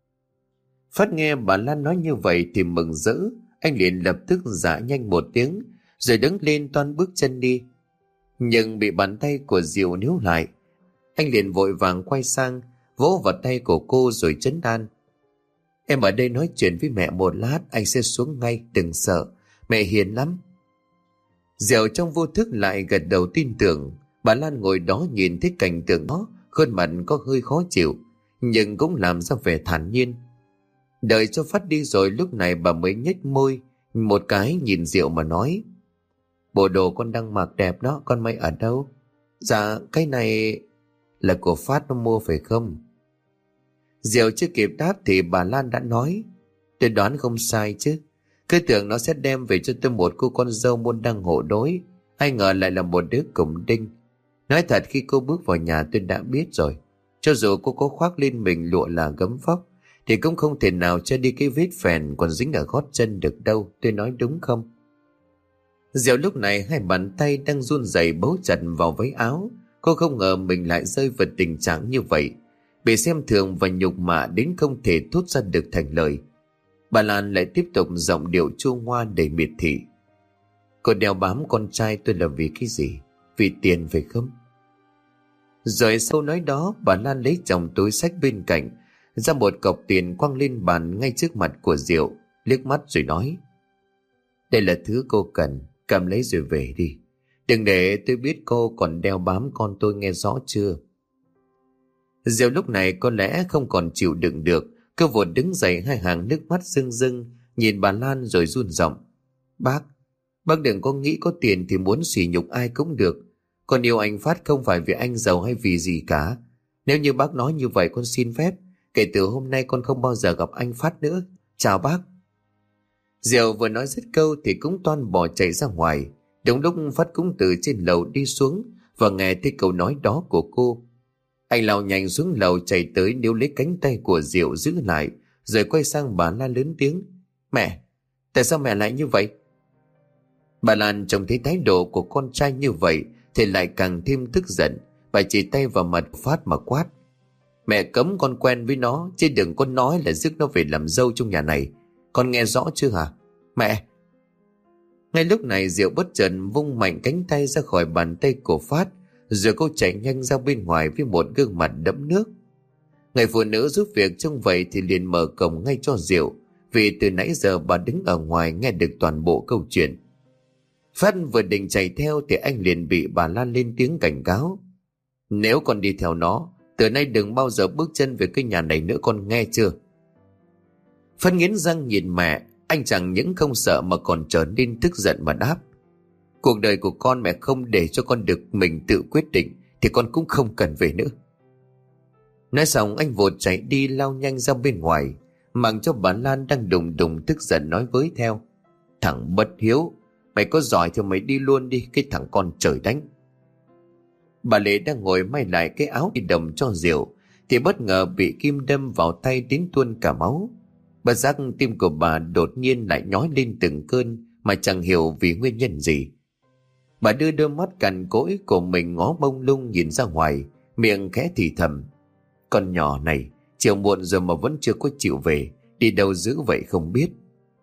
Phát nghe bà Lan nói như vậy thì mừng rỡ. Anh liền lập tức dạ nhanh một tiếng, rồi đứng lên toan bước chân đi. Nhưng bị bàn tay của Diệu níu lại. Anh liền vội vàng quay sang, vỗ vào tay của cô rồi trấn an. Em ở đây nói chuyện với mẹ một lát, anh sẽ xuống ngay, đừng sợ, mẹ hiền lắm. Diệu trong vô thức lại gật đầu tin tưởng. Bà Lan ngồi đó nhìn thấy cảnh tượng đó, khuôn mặt có hơi khó chịu, nhưng cũng làm ra vẻ thản nhiên. Đợi cho Phát đi rồi, lúc này bà mới nhếch môi một cái nhìn Diệu mà nói. Bộ đồ con đang mặc đẹp đó, con may ở đâu? Dạ cái này là của Phát nó mua phải không? Diệu chưa kịp đáp thì bà Lan đã nói. Tôi đoán không sai chứ, cứ tưởng nó sẽ đem về cho tôi một cô con dâu môn đăng hộ đối, ai ngờ lại là một đứa củng đinh. Nói thật, khi cô bước vào nhà tôi đã biết rồi. Cho dù cô có khoác lên mình lụa là gấm vóc thì cũng không thể nào che đi cái vết phèn còn dính ở gót chân được đâu. Tôi nói đúng không? Diệu lúc này hai bàn tay đang run rẩy bấu chặt vào váy áo. Cô không ngờ mình lại rơi vào tình trạng như vậy, bị xem thường và nhục mạ đến không thể thốt ra được thành lời. Bà Lan lại tiếp tục giọng điệu chua ngoa đầy miệt thị. Cô đeo bám con trai tôi là vì cái gì? Vì tiền phải không? Rồi sau nói đó, bà Lan lấy trong túi xách bên cạnh ra một cọc tiền quăng lên bàn ngay trước mặt của Diệu, liếc mắt rồi nói. Đây là thứ cô cần, cầm lấy rồi về đi. Đừng để tôi biết cô còn đeo bám con tôi, nghe rõ chưa? Diệu lúc này có lẽ không còn chịu đựng được, cô vội đứng dậy, hai hàng nước mắt rưng rưng nhìn bà Lan rồi run giọng. Bác, bác đừng có nghĩ có tiền thì muốn sỉ nhục ai cũng được. Con yêu anh Phát không phải vì anh giàu hay vì gì cả. Nếu như bác nói như vậy, con xin phép, kể từ hôm nay con không bao giờ gặp anh Phát nữa. Chào bác. Diệu vừa nói dứt câu thì cũng toan bỏ chạy ra ngoài. Đúng lúc Phát cũng từ trên lầu đi xuống và nghe thấy câu nói đó của cô. Anh lao nhanh xuống lầu chạy tới níu lấy cánh tay của Diệu giữ lại, rồi quay sang bà la lớn tiếng. Mẹ, Tại sao mẹ lại như vậy? Bà Lan trông thấy thái độ của con trai như vậy thì lại càng thêm tức giận. Bà chỉ tay vào mặt Phát mà quát: Mẹ cấm con quen với nó, chứ đừng có nói là rước nó về làm dâu trong nhà này. Con nghe rõ chưa hả? Mẹ! Ngay lúc này Diệu bất chợt vung mạnh cánh tay ra khỏi bàn tay của Phát, rồi cô chạy nhanh ra bên ngoài với một gương mặt đẫm nước. Người phụ nữ giúp việc trông vậy thì liền mở cổng ngay cho Diệu, vì từ nãy giờ bà đứng ở ngoài nghe được toàn bộ câu chuyện. Phát vừa định chạy theo thì anh liền bị bà Lan lên tiếng cảnh cáo: Nếu con đi theo nó, từ nay đừng bao giờ bước chân về cái nhà này nữa, con nghe chưa? Phát nghiến răng nhìn mẹ, anh chẳng những không sợ mà còn trở nên tức giận mà đáp: Cuộc đời của con mẹ không để cho con được mình tự quyết định thì con cũng không cần về nữa. Nói xong anh vội chạy đi, lao nhanh ra bên ngoài, mặc cho bà Lan đang đùng đùng tức giận nói với theo: Thằng bất hiếu, mày có giỏi thì mày đi luôn đi, cái thằng con trời đánh. Bà Lệ đang ngồi may lại cái áo đi đồng cho Diệu thì bất ngờ bị kim đâm vào tay đến tuôn cả máu. Bất giác tim của bà đột nhiên lại nhói lên từng cơn mà chẳng hiểu vì nguyên nhân gì. Bà đưa đôi mắt cằn cỗi của mình ngó bông lung nhìn ra ngoài, miệng khẽ thì thầm: Con nhỏ này chiều muộn rồi mà vẫn chưa có chịu về, đi đâu dữ vậy không biết.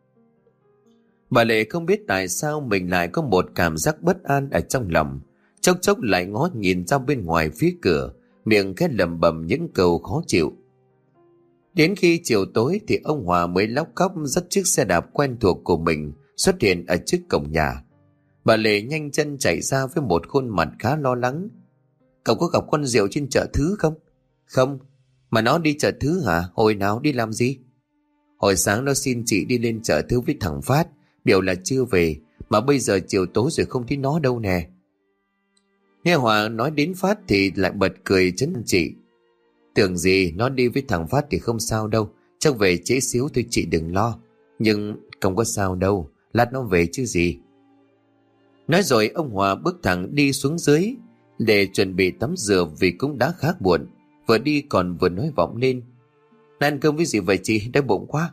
Bà Lệ không biết tại sao mình lại có một cảm giác bất an ở trong lòng, chốc chốc lại ngó nhìn ra bên ngoài phía cửa, miệng khẽ lẩm bẩm những câu khó chịu. Đến khi chiều tối thì ông Hòa mới lóc cóc dắt chiếc xe đạp quen thuộc của mình xuất hiện ở trước cổng nhà. Bà Lệ nhanh chân chạy ra với một khuôn mặt khá lo lắng: Cậu có gặp con Diệu trên chợ Thứ không? Không. Mà nó đi chợ Thứ hả? Hồi nào đi làm gì? Hồi sáng nó xin chị đi lên chợ Thứ với thằng Phát, biểu là chưa về, mà bây giờ chiều tối rồi không thấy nó đâu nè. Nghe Hòa nói đến Phát thì lại bật cười trấn an chị: Tưởng gì nó đi với thằng Phát thì không sao đâu, chắc về trễ xíu thôi chị đừng lo. Nhưng không có sao đâu, lát nó về chứ gì. Nói rồi ông Hòa bước thẳng đi xuống dưới để chuẩn bị tắm rửa vì cũng đã khá muộn. Vừa đi còn vừa nói vọng lên: Ăn cơm với gì vậy chị, đói bụng quá.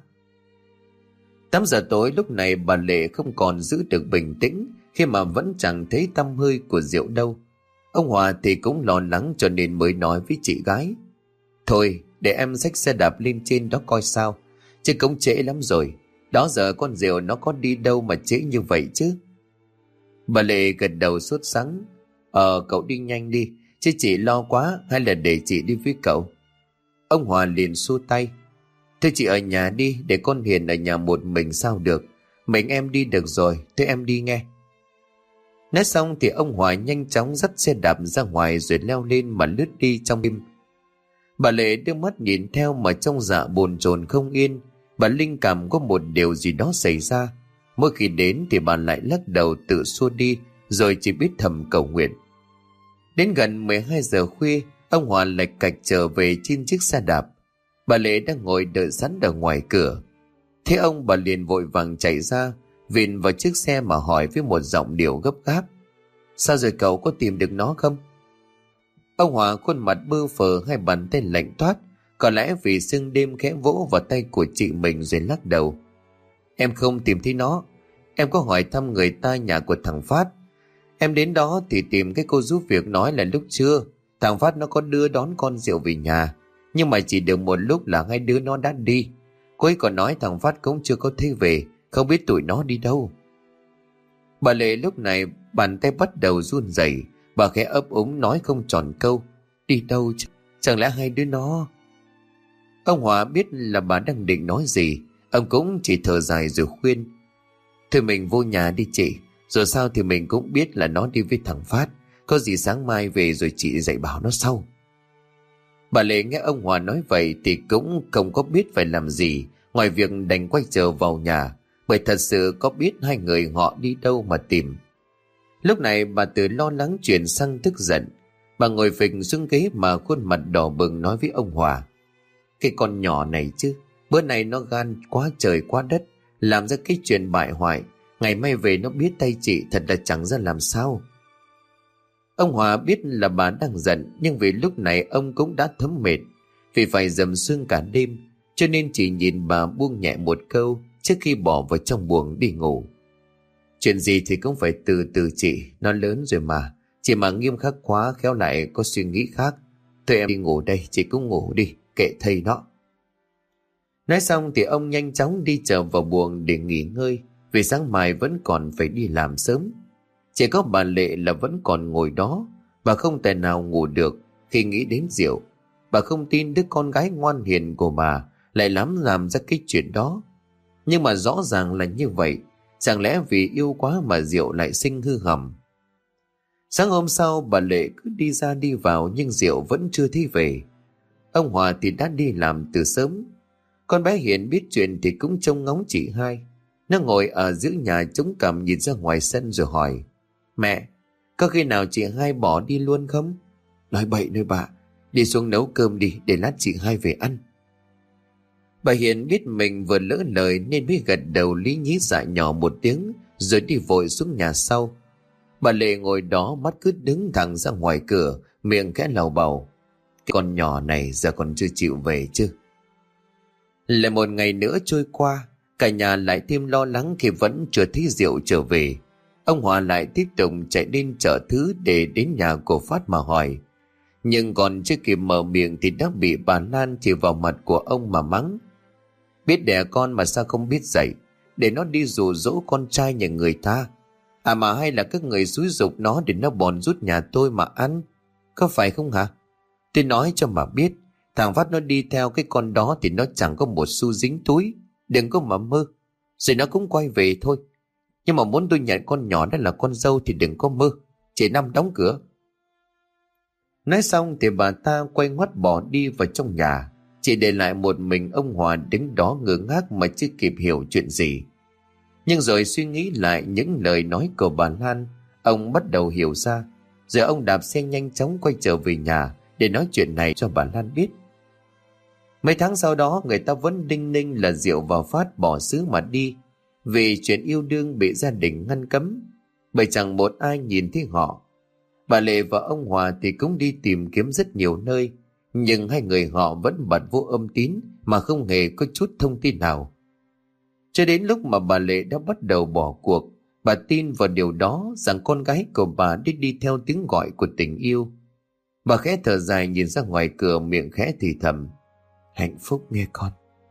Tám giờ tối lúc này bà Lệ không còn giữ được bình tĩnh khi mà vẫn chẳng thấy tăm hơi của Diệu đâu. Ông Hòa thì cũng lo lắng cho nên mới nói với chị gái: Thôi để em xách xe đạp lên trên đó coi sao, chứ cũng trễ lắm rồi. Đó giờ con Diệu nó có đi đâu mà trễ như vậy chứ. Bà Lệ gật đầu sốt sắng: Ờ cậu đi nhanh đi, chứ chị lo quá, hay là để chị đi với cậu? Ông Hòa liền xua tay: Thôi chị ở nhà đi, để con Hiền ở nhà một mình sao được. Mình em đi được rồi, thế em đi nghe. Nói xong thì ông Hòa nhanh chóng dắt xe đạp ra ngoài rồi leo lên mà lướt đi trong đêm. Bà Lệ đưa mắt nhìn theo mà trong dạ bồn chồn không yên. Bà linh cảm có một điều gì đó xảy ra. Mỗi khi đến thì bà lại lắc đầu tự xua đi, rồi chỉ biết thầm cầu nguyện. Đến gần mười hai giờ khuya, ông Hòa lạch cạch trở về trên chiếc xe đạp. Bà Lệ đang ngồi đợi sẵn ở ngoài cửa. Thế ông bà liền vội vàng chạy ra, vịn vào chiếc xe mà hỏi với một giọng điệu gấp gáp: Sao rồi cậu, có tìm được nó không? Ông Hòa khuôn mặt bơ phờ, hai bàn tay lạnh toát, có lẽ vì sương đêm khẽ vỗ vào tay của chị mình rồi lắc đầu: Em không tìm thấy nó. Em có hỏi thăm người ta nhà của thằng Phát. Em đến đó thì tìm cái cô giúp việc nói là lúc trưa thằng Phát nó có đưa đón con Diệu về nhà, nhưng mà chỉ được một lúc là hai đứa nó đã đi. Cô ấy còn nói thằng Phát cũng chưa có thấy về, không biết tụi nó đi đâu. Bà Lệ lúc này bàn tay bắt đầu run rẩy, bà khẽ ấp úng nói không tròn câu: Đi đâu chứ? Chẳng lẽ hai đứa nó... Ông Hòa biết là bà đang định nói gì, ông cũng chỉ thở dài rồi khuyên: Thôi mình vô nhà đi chị, rồi sao thì mình cũng biết là nó đi với thằng Phát. Có gì sáng mai về rồi chị dạy bảo nó sau. Bà Lệ nghe ông Hòa nói vậy thì cũng không có biết phải làm gì ngoài việc đành quay trở vào nhà, bởi thật sự có biết hai người họ đi đâu mà tìm. Lúc này bà từ lo lắng chuyển sang tức giận. Bà ngồi phịch xuống ghế mà khuôn mặt đỏ bừng nói với ông Hòa: Cái con nhỏ này chứ, bữa nay nó gan quá trời quá đất, làm ra cái chuyện bại hoại. Ngày mai về nó biết tay chị thật là chẳng ra làm sao. Ông Hòa biết là bà đang giận, nhưng vì lúc này ông cũng đã thấm mệt vì phải dầm sương cả đêm, cho nên chỉ nhìn bà buông nhẹ một câu, trước khi bỏ vào trong buồng đi ngủ. Chuyện gì thì cũng phải từ từ chị, nó lớn rồi mà. Chị mà nghiêm khắc quá khéo lại có suy nghĩ khác. Thôi em đi ngủ đây, chị cũng ngủ đi, kệ thầy nó. Nói xong thì ông nhanh chóng đi trở vào buồng để nghỉ ngơi, vì sáng mai vẫn còn phải đi làm sớm. Chỉ có bà Lệ là vẫn còn ngồi đó, bà không thể nào ngủ được khi nghĩ đến Diệu. Bà không tin đứa con gái ngoan hiền của bà lại lắm làm ra cái chuyện đó. Nhưng mà rõ ràng là như vậy, chẳng lẽ vì yêu quá mà Diệu lại sinh hư hỏng. Sáng hôm sau bà Lệ cứ đi ra đi vào nhưng Diệu vẫn chưa thấy về. Ông Hòa thì đã đi làm từ sớm. Con bé Hiền biết chuyện thì cũng trông ngóng chị hai. Nó ngồi ở giữa nhà chống cằm nhìn ra ngoài sân rồi hỏi: Mẹ, có khi nào chị hai bỏ đi luôn không? Nói bậy nơi bà, đi xuống nấu cơm đi để lát chị hai về ăn. Bà Hiền biết mình vừa lỡ lời nên mới gật đầu lý nhí dạ nhỏ một tiếng rồi đi vội xuống nhà sau. Bà Lệ ngồi đó mắt cứ đứng thẳng ra ngoài cửa, miệng khẽ lầu bầu: Cái con nhỏ này giờ còn chưa chịu về chứ. Lại một ngày nữa trôi qua, cả nhà lại thêm lo lắng khi vẫn chưa thấy Diệu trở về. Ông Hòa lại tiếp tục chạy lên chợ thứ để đến nhà của Phát mà hỏi. Nhưng còn chưa kịp mở miệng thì đã bị bà Lan chỉ vào mặt của ông mà mắng: Biết đẻ con mà sao không biết dạy, để nó đi dụ dỗ con trai nhà người ta. À mà hay là các người xúi giục nó để nó bòn rút nhà tôi mà ăn, có phải không hả? Tôi nói cho mà biết, thằng Phát nó đi theo cái con đó thì nó chẳng có một xu dính túi, đừng có mà mơ. Rồi nó cũng quay về thôi. Nhưng mà muốn tôi nhận con nhỏ đó là con dâu thì đừng có mơ. Chị Năm đóng cửa. Nói xong thì bà ta quay ngoắt bỏ đi vào trong nhà, chỉ để lại một mình ông Hòa đứng đó ngơ ngác mà chưa kịp hiểu chuyện gì. Nhưng rồi suy nghĩ lại những lời nói của bà Lan, ông bắt đầu hiểu ra. Rồi ông đạp xe nhanh chóng quay trở về nhà để nói chuyện này cho bà Lan biết. Mấy tháng sau đó người ta vẫn đinh ninh là Diệu và Phát bỏ xứ mà đi, vì chuyện yêu đương bị gia đình ngăn cấm, bởi chẳng một ai nhìn thấy họ. Bà Lệ và ông Hòa thì cũng đi tìm kiếm rất nhiều nơi, nhưng hai người họ vẫn bật vô âm tín mà không hề có chút thông tin nào. Cho đến lúc mà bà Lệ đã bắt đầu bỏ cuộc, bà tin vào điều đó, rằng con gái của bà đi đi theo tiếng gọi của tình yêu. Bà khẽ thở dài nhìn ra ngoài cửa, miệng khẽ thì thầm: Hạnh phúc nghe con.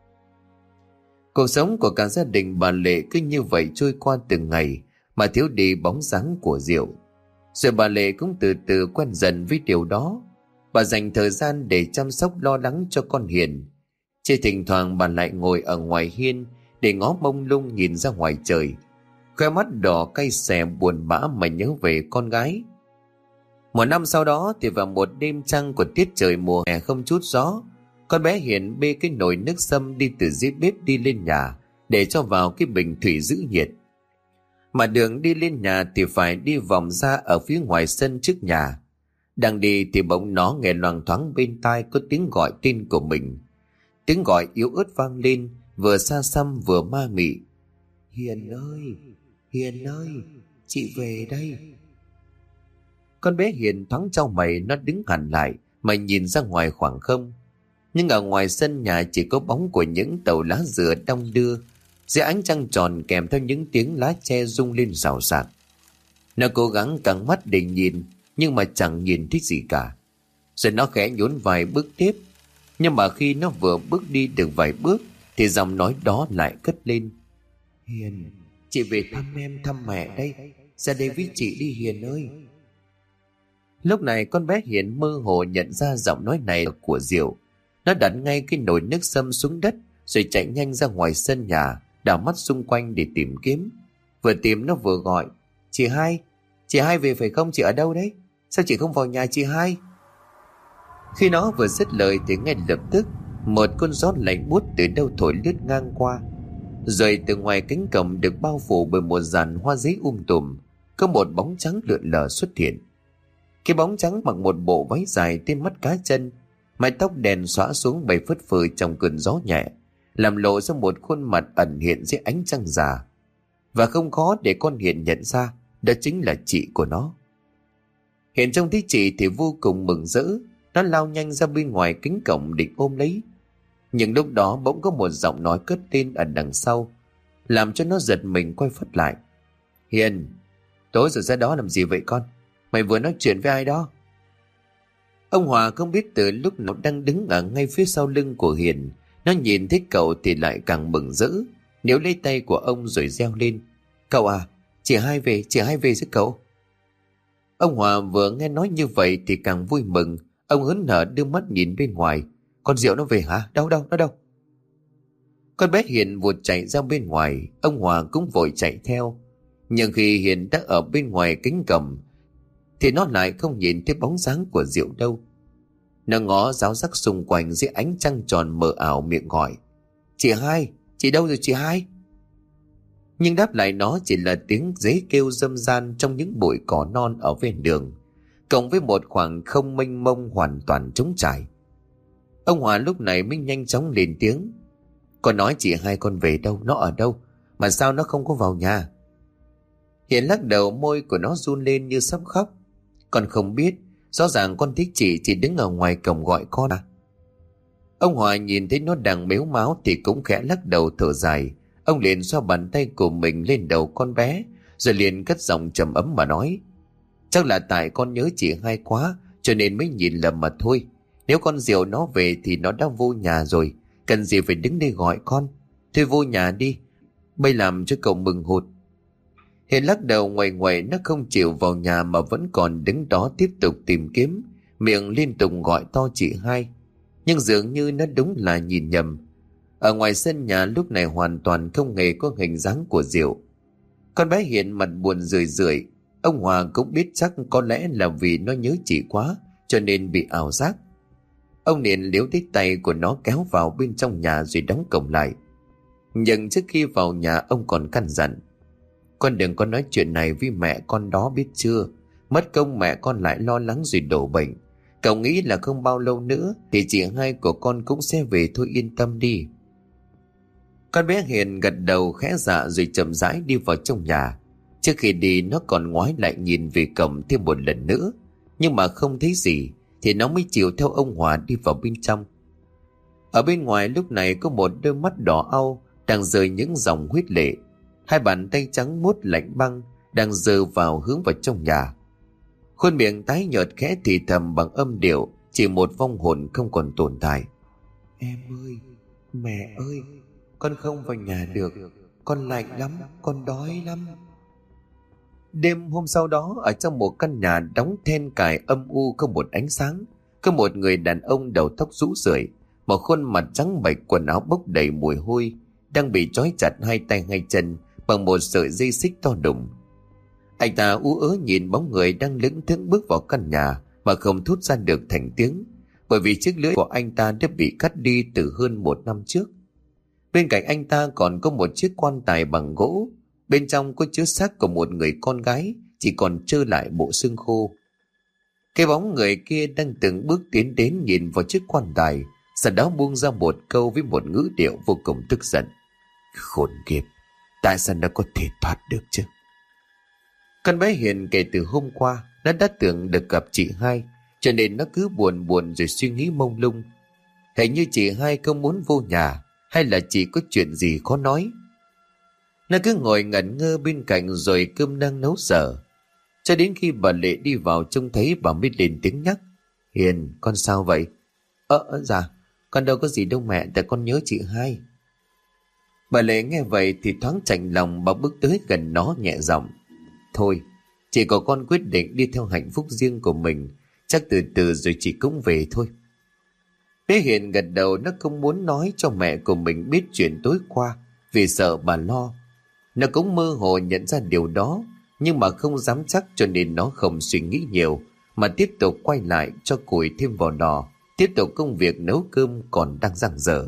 Cuộc sống của cả gia đình bà Lệ cứ như vậy trôi qua từng ngày mà thiếu đi bóng dáng của Diệu. Rồi bà Lệ cũng từ từ quen dần với điều đó. Bà dành thời gian để chăm sóc lo lắng cho con Hiền. Chỉ thỉnh thoảng bà lại ngồi ở ngoài hiên để ngó mông lung nhìn ra ngoài trời, khóe mắt đỏ cay xè buồn bã mà nhớ về con gái. Một năm sau đó thì vào một đêm trăng của tiết trời mùa hè không chút gió, con bé Hiền bê cái nồi nước sâm đi từ dưới bếp đi lên nhà để cho vào cái bình thủy giữ nhiệt. Mà đường đi lên nhà thì phải đi vòng ra ở phía ngoài sân trước nhà. Đang đi thì bỗng nó nghe loang thoáng bên tai có tiếng gọi tên của mình. Tiếng gọi yếu ớt vang lên, vừa xa xăm vừa ma mị: Hiền ơi, Hiền ơi, chị về đây. Con bé Hiền thoáng chau mày, nó đứng hẳn lại mà nhìn ra ngoài khoảng không. Nhưng ở ngoài sân nhà chỉ có bóng của những tàu lá dừa đong đưa dưới ánh trăng tròn, kèm theo những tiếng lá tre rung lên rào rạc. Nó cố gắng căng mắt để nhìn, nhưng mà chẳng nhìn thấy gì cả. Rồi nó khẽ nhún vài bước tiếp. Nhưng mà khi nó vừa bước đi được vài bước thì giọng nói đó lại cất lên: Hiền, chị về thăm em, thăm mẹ đây. Ra đây với chị đi Hiền ơi. Lúc này con bé Hiền mơ hồ nhận ra giọng nói này là của Diệu. Nó đặt ngay cái nồi nước sâm xuống đất rồi chạy nhanh ra ngoài sân nhà, đảo mắt xung quanh để tìm kiếm. Vừa tìm nó vừa gọi: Chị hai, chị hai về phải không? Chị ở đâu đấy? Sao chị không vào nhà chị hai? Khi nó vừa dứt lời thì ngay lập tức một cơn gió lạnh buốt từ đâu thổi lướt ngang qua. Rồi từ ngoài cánh cổng được bao phủ bởi một dàn hoa giấy um tùm, có một bóng trắng lượn lờ xuất hiện. Cái bóng trắng mặc một bộ váy dài tới mắt cá chân, mái tóc đen xõa xuống bay phất phơ trong cơn gió nhẹ, làm lộ ra một khuôn mặt ẩn hiện dưới ánh trăng già. Và không khó để con Hiền nhận ra đó chính là chị của nó. Hiện trông thấy chị thì vô cùng mừng rỡ, nó lao nhanh ra bên ngoài cánh cổng định ôm lấy. Nhưng lúc đó bỗng có một giọng nói cất lên ở đằng sau: làm cho nó giật mình quay phắt lại. Hiền, tối rồi ra đó làm gì vậy con? Mày vừa nói chuyện với ai đó? Ông Hòa không biết từ lúc nào đang đứng ở ngay phía sau lưng của Hiền. Nó nhìn thấy cậu thì lại càng mừng rỡ, níu lấy tay của ông rồi reo lên. Cậu à, chị hai về, chị hai về với cậu. Ông Hòa vừa nghe nói như vậy thì càng vui mừng. Ông hớn hở đưa mắt nhìn bên ngoài. Con Diệu nó về hả? Đâu đâu, nó đâu? Con bé Hiền vụt chạy ra bên ngoài. Ông Hòa cũng vội chạy theo. Nhưng khi Hiền đã ở bên ngoài cánh cổng thì nó lại không nhìn thấy bóng dáng của Diệu đâu. Nó ngó ráo rắc xung quanh dưới ánh trăng tròn mờ ảo, miệng gọi. Chị hai, chị đâu rồi chị hai? Nhưng đáp lại nó chỉ là tiếng dế kêu râm ran trong những bụi cỏ non ở ven đường, cộng với một khoảng không mênh mông hoàn toàn trống trải. Ông Hòa lúc này mới nhanh chóng lên tiếng. Con nói chị hai con về đâu, nó ở đâu, mà sao nó không có vào nhà? Hiền lắc đầu, môi của nó run lên như sắp khóc. Con không biết, rõ ràng con thích chị, chỉ đứng ở ngoài cổng gọi con à? Ông Hòa nhìn thấy nó đang mếu máo thì cũng khẽ lắc đầu thở dài. Ông liền xoa bàn tay của mình lên đầu con bé, rồi liền cất giọng trầm ấm mà nói. Chắc là tại con nhớ chị hai quá, cho nên mới nhìn lầm mà thôi. Nếu con Diệu nó về thì nó đã vô nhà rồi, cần gì phải đứng đây gọi con. Thôi vô nhà đi, bây làm cho cậu mừng hụt. Hiền lắc đầu ngoầy ngoầy, nó không chịu vào nhà mà vẫn còn đứng đó tiếp tục tìm kiếm, miệng liên tục gọi to chị hai. Nhưng dường như nó đúng là nhìn nhầm. Ở ngoài sân nhà lúc này hoàn toàn không hề có hình dáng của Diệu. Con bé Hiền mặt buồn rười rượi. Ông Hòa cũng biết chắc có lẽ là vì nó nhớ chị quá cho nên bị ảo giác. Ông liền liếu lấy tay của nó kéo vào bên trong nhà rồi đóng cổng lại. Nhưng trước khi vào nhà ông còn căn dặn. Con đừng có nói chuyện này với mẹ con đó, biết chưa? Mất công mẹ con lại lo lắng rồi đổ bệnh. Cậu nghĩ là không bao lâu nữa thì chị hai của con cũng sẽ về thôi, yên tâm đi. Con bé Hiền gật đầu khẽ dạ rồi chậm rãi đi vào trong nhà. Trước khi đi nó còn ngoái lại nhìn về cổng thêm một lần nữa, nhưng mà không thấy gì thì nó mới chịu theo ông Hòa đi vào bên trong. Ở bên ngoài lúc này có một đôi mắt đỏ au đang rơi những dòng huyết lệ. Hai bàn tay trắng muốt lạnh băng đang giơ vào hướng vào trong nhà. Khuôn miệng tái nhợt khẽ thì thầm bằng âm điệu chỉ một vong hồn không còn tồn tại. Em ơi, mẹ ơi, con không vào nhà được, con lạnh lắm, con đói lắm. Đêm hôm sau đó, ở trong một căn nhà đóng then cài âm u không một ánh sáng, có một người đàn ông đầu tóc rũ rượi, một khuôn mặt trắng bệch, quần áo bốc đầy mùi hôi, đang bị trói chặt hai tay hai chân bằng một sợi dây xích to đùng. Anh ta ú ớ nhìn bóng người đang lững thững bước vào căn nhà mà không thốt ra được thành tiếng, bởi vì chiếc lưỡi của anh ta đã bị cắt đi từ hơn một năm trước. Bên cạnh anh ta còn có một chiếc quan tài bằng gỗ, bên trong có chứa xác của một người con gái chỉ còn trơ lại bộ xương khô. Cái bóng người kia đang từng bước tiến đến nhìn vào chiếc quan tài, sau đó buông ra một câu với một ngữ điệu vô cùng tức giận. Khốn kiếp, tại sao nó có thể thoát được chứ? Con bé Hiền kể từ hôm qua nó đã tưởng được gặp chị hai, cho nên nó cứ buồn buồn rồi suy nghĩ mông lung. Hình như chị hai không muốn vô nhà, hay là chị có chuyện gì khó nói. Nó cứ ngồi ngẩn ngơ bên cạnh rồi cơm đang nấu dở, cho đến khi bà Lệ đi vào trông thấy bà mới lên tiếng nhắc. Hiền, con sao vậy? Ờ, dạ, con đâu có gì đâu mẹ, tại con nhớ chị hai. Bà Lệ nghe vậy thì thoáng chạnh lòng, bà bước tới gần nó nhẹ giọng. Thôi, chị của con quyết định đi theo hạnh phúc riêng của mình, chắc từ từ rồi chị cũng về thôi. Bé Hiền gật đầu, nó không muốn nói cho mẹ của mình biết chuyện tối qua vì sợ bà lo. Nó cũng mơ hồ nhận ra điều đó, nhưng mà không dám chắc cho nên nó không suy nghĩ nhiều mà tiếp tục quay lại cho củi thêm vào lò, tiếp tục công việc nấu cơm còn đang dang dở.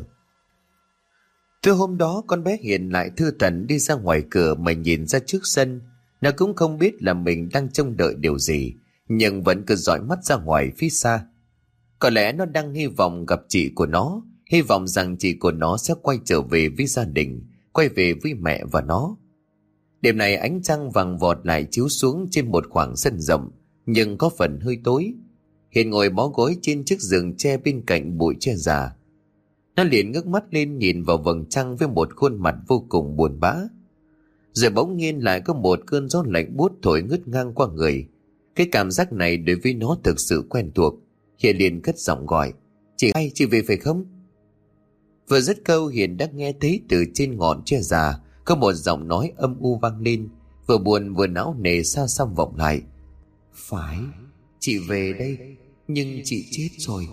Trưa hôm đó con bé Hiền lại thư thẩn đi ra ngoài cửa mà nhìn ra trước sân. Nó cũng không biết là mình đang trông đợi điều gì, nhưng vẫn cứ dõi mắt ra ngoài phía xa. Có lẽ nó đang hy vọng gặp chị của nó, hy vọng rằng chị của nó sẽ quay trở về với gia đình, quay về với mẹ và nó. Đêm này ánh trăng vàng vọt lại chiếu xuống trên một khoảng sân rộng, nhưng có phần hơi tối. Hiền ngồi bó gối trên chiếc giường tre bên cạnh bụi tre già. Nó liền ngước mắt lên nhìn vào vầng trăng với một khuôn mặt vô cùng buồn bã. Rồi bỗng nhiên lại có một cơn gió lạnh buốt thổi ngất ngang qua người. Cái cảm giác này đối với nó thực sự quen thuộc. Hiền liền cất giọng gọi: "Chị hai, chị về phải không?" Vừa dứt câu, Hiền đã nghe thấy từ trên ngọn tre già có một giọng nói âm u vang lên, vừa buồn vừa não nề xa xăm vọng lại: "Phải, chị về đây, nhưng chị chết rồi."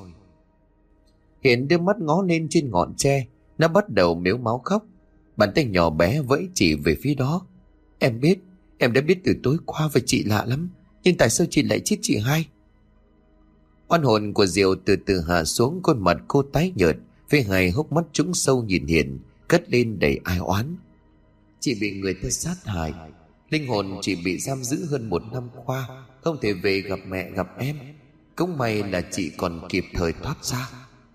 Hiền đưa mắt ngó lên trên ngọn tre. Nó bắt đầu mếu máo khóc. Bàn tay nhỏ bé vẫy chỉ về phía đó: "Em biết, em đã biết từ tối qua và chị lạ lắm, nhưng tại sao chị lại chết chị hai?" Oan hồn của Diệu từ từ hạ xuống, khuôn mặt cô tái nhợt với hai hốc mắt trũng sâu nhìn Hiền, cất lên đầy ai oán: "Chị bị người ta sát hại, linh hồn chị bị giam giữ hơn một năm qua, không thể về gặp mẹ gặp em. Cũng may là chị còn kịp thời thoát ra."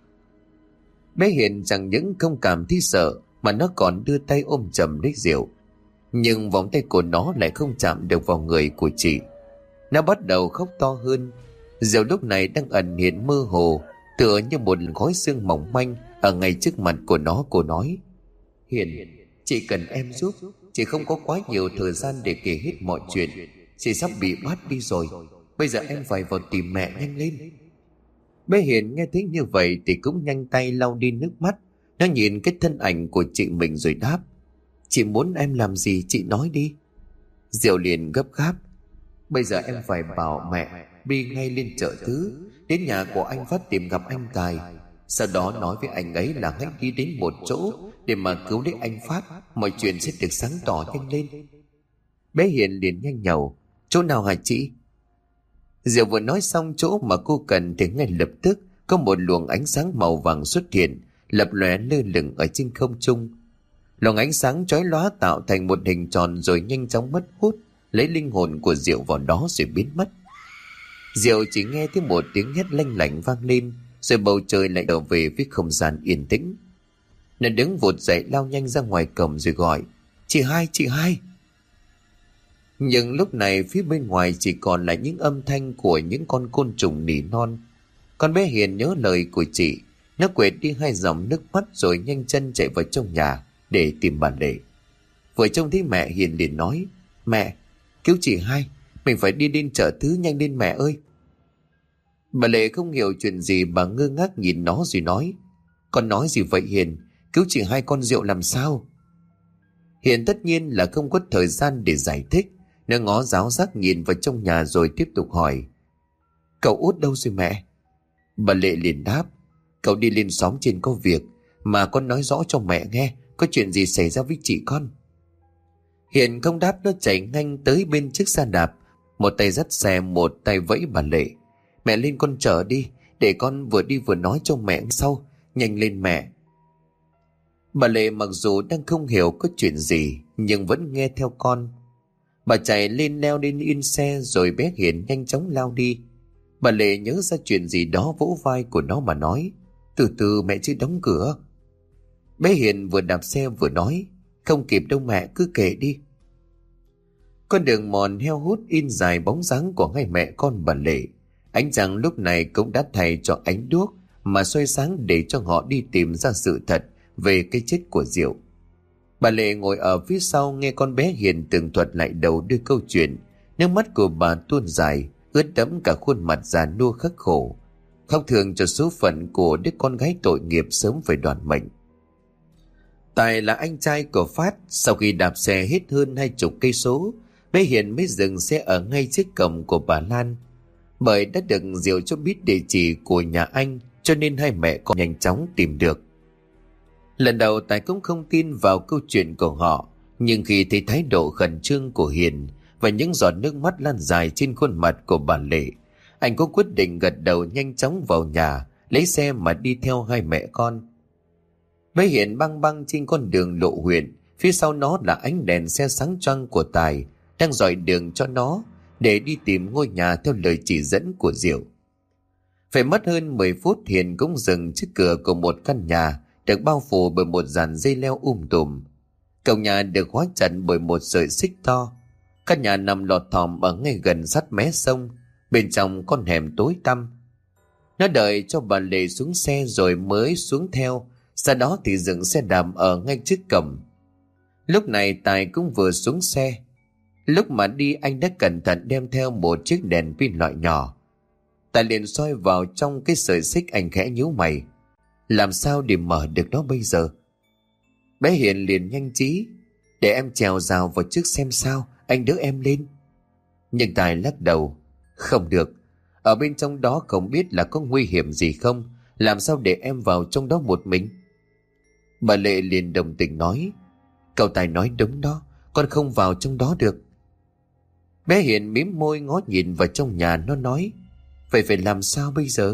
Bé Hiền chẳng những không cảm thấy sợ mà nó còn đưa tay ôm chầm lấy Diệu. Nhưng vòng tay của nó lại không chạm được vào người của chị. Nó bắt đầu khóc to hơn. Diệu lúc này đang ẩn hiện mơ hồ, tựa như một khói xương mỏng manh ở ngay trước mặt của nó. Cô nói: "Hiền, chị cần em giúp. Chị không có quá nhiều thời gian để kể hết mọi chuyện. Chị sắp bị bắt đi rồi. Bây giờ em phải vào tìm mẹ, nhanh lên." Bé Hiền nghe thấy như vậy thì cũng nhanh tay lau đi nước mắt. Nó nhìn cái thân ảnh của chị mình rồi đáp: "Chị muốn em làm gì chị nói đi." Diệu liền gấp gáp: "Bây giờ em phải bảo mẹ đi ngay lên chợ Thứ, đến nhà của anh Phát tìm gặp anh Tài. Sau đó nói với anh ấy là hãy đi đến một chỗ để mà cứu lấy anh Phát. Mọi chuyện sẽ được sáng tỏ, nhanh lên." Bé Hiền liền nhanh nhẩu: "Chỗ nào hả chị?" Diệu vừa nói xong chỗ mà cô cần thì ngay lập tức có một luồng ánh sáng màu vàng xuất hiện, lập lòe lơ lửng ở trên không trung. Luồng ánh sáng chói lóa tạo thành một hình tròn rồi nhanh chóng mất hút, lấy linh hồn của Diệu vào đó rồi biến mất. Diệu chỉ nghe thấy một tiếng hét lanh lảnh vang lên, rồi bầu trời lại trở về với không gian yên tĩnh. Nó đứng vụt dậy lao nhanh ra ngoài cổng rồi gọi: "Chị hai, chị hai." Nhưng lúc này phía bên ngoài chỉ còn lại những âm thanh của những con côn trùng nỉ non. Con bé Hiền nhớ lời của chị. Nó quệt đi hai dòng nước mắt rồi nhanh chân chạy vào trong nhà để tìm bà Lệ. Vừa trông thấy mẹ, Hiền liền nói: "Mẹ, cứu chị hai, mình phải đi đến chợ Thứ, nhanh lên mẹ ơi." Bà Lệ không hiểu chuyện gì, bà ngơ ngác nhìn nó rồi nói: "Con nói gì vậy Hiền? Cứu chị hai con Diệu làm sao?" Hiền tất nhiên là không có thời gian để giải thích. Nó ngó giáo giác nhìn vào trong nhà rồi tiếp tục hỏi: "Cậu Út đâu rồi mẹ?" Bà Lệ liền đáp: "Cậu đi lên xóm trên có việc, mà con nói rõ cho mẹ nghe, có chuyện gì xảy ra với chị con." Hiền không đáp, nó chạy nhanh tới bên chiếc xe đạp, một tay dắt xe, một tay vẫy bà Lệ: "Mẹ lên con chở đi, để con vừa đi vừa nói cho mẹ sau, nhanh lên mẹ." Bà Lệ mặc dù đang không hiểu có chuyện gì nhưng vẫn nghe theo con. Bà chạy lên leo lên yên xe rồi bé Hiền nhanh chóng lao đi. Bà Lệ nhớ ra chuyện gì đó vỗ vai của nó mà nói: "Từ từ mẹ chưa đóng cửa." Bé Hiền vừa đạp xe vừa nói: "Không kịp đâu mẹ, cứ kể đi." Con đường mòn heo hút in dài bóng dáng của hai mẹ con bà Lệ. Ánh trăng lúc này cũng đã thay cho ánh đuốc mà soi sáng để cho họ đi tìm ra sự thật về cái chết của Diệu. Bà Lệ ngồi ở phía sau nghe con bé Hiền tường thuật lại đầu đuôi câu chuyện. Nước mắt của bà tuôn dài, ướt đẫm cả khuôn mặt già nua khắc khổ, khóc thương cho số phận của đứa con gái tội nghiệp sớm phải đoàn mệnh. Tài là anh trai của Phát. Sau khi đạp xe hết hơn hai chục cây số, bé Hiền mới dừng xe ở ngay trước cổng của bà Lan. Bởi đã được Diệu cho biết địa chỉ của nhà anh, cho nên hai mẹ con nhanh chóng tìm được. Lần đầu Tài cũng không tin vào câu chuyện của họ, nhưng khi thấy thái độ khẩn trương của Hiền và những giọt nước mắt lan dài trên khuôn mặt của bà Lệ, anh có quyết định gật đầu nhanh chóng vào nhà, lấy xe mà đi theo hai mẹ con. Bé Hiền băng băng trên con đường lộ huyện, phía sau nó là ánh đèn xe sáng choang của Tài đang dọi đường cho nó để đi tìm ngôi nhà theo lời chỉ dẫn của Diệu. Phải mất hơn mười phút, Hiền cũng dừng trước cửa của một căn nhà được bao phủ bởi một dàn dây leo um tùm. Cổng nhà được khóa chặt bởi một sợi xích to. Căn nhà nằm lọt thỏm ở ngay gần sát mé sông, bên trong con hẻm tối tăm. Nó đợi cho bà Lệ xuống xe rồi mới xuống theo, Sau đó thì dừng xe đạp ở ngay trước cổng. Lúc này Tài cũng vừa xuống xe. Lúc mà đi anh đã cẩn thận đem theo một chiếc đèn pin loại nhỏ. Tài liền soi vào trong cái sợi xích, anh khẽ nhíu mày. Làm sao để mở được nó bây giờ? Bé Hiền liền nhanh trí. Để em trèo rào vào trước xem sao, anh đỡ em lên. Nhưng Tài lắc đầu. Không được, ở bên trong đó không biết là có nguy hiểm gì không, làm sao để em vào trong đó một mình? Bà Lệ liền đồng tình nói. Cậu Tài nói đúng đó, con không vào trong đó được. Bé Hiền mím môi ngó nhìn vào trong nhà, nó nói. Vậy phải làm sao bây giờ?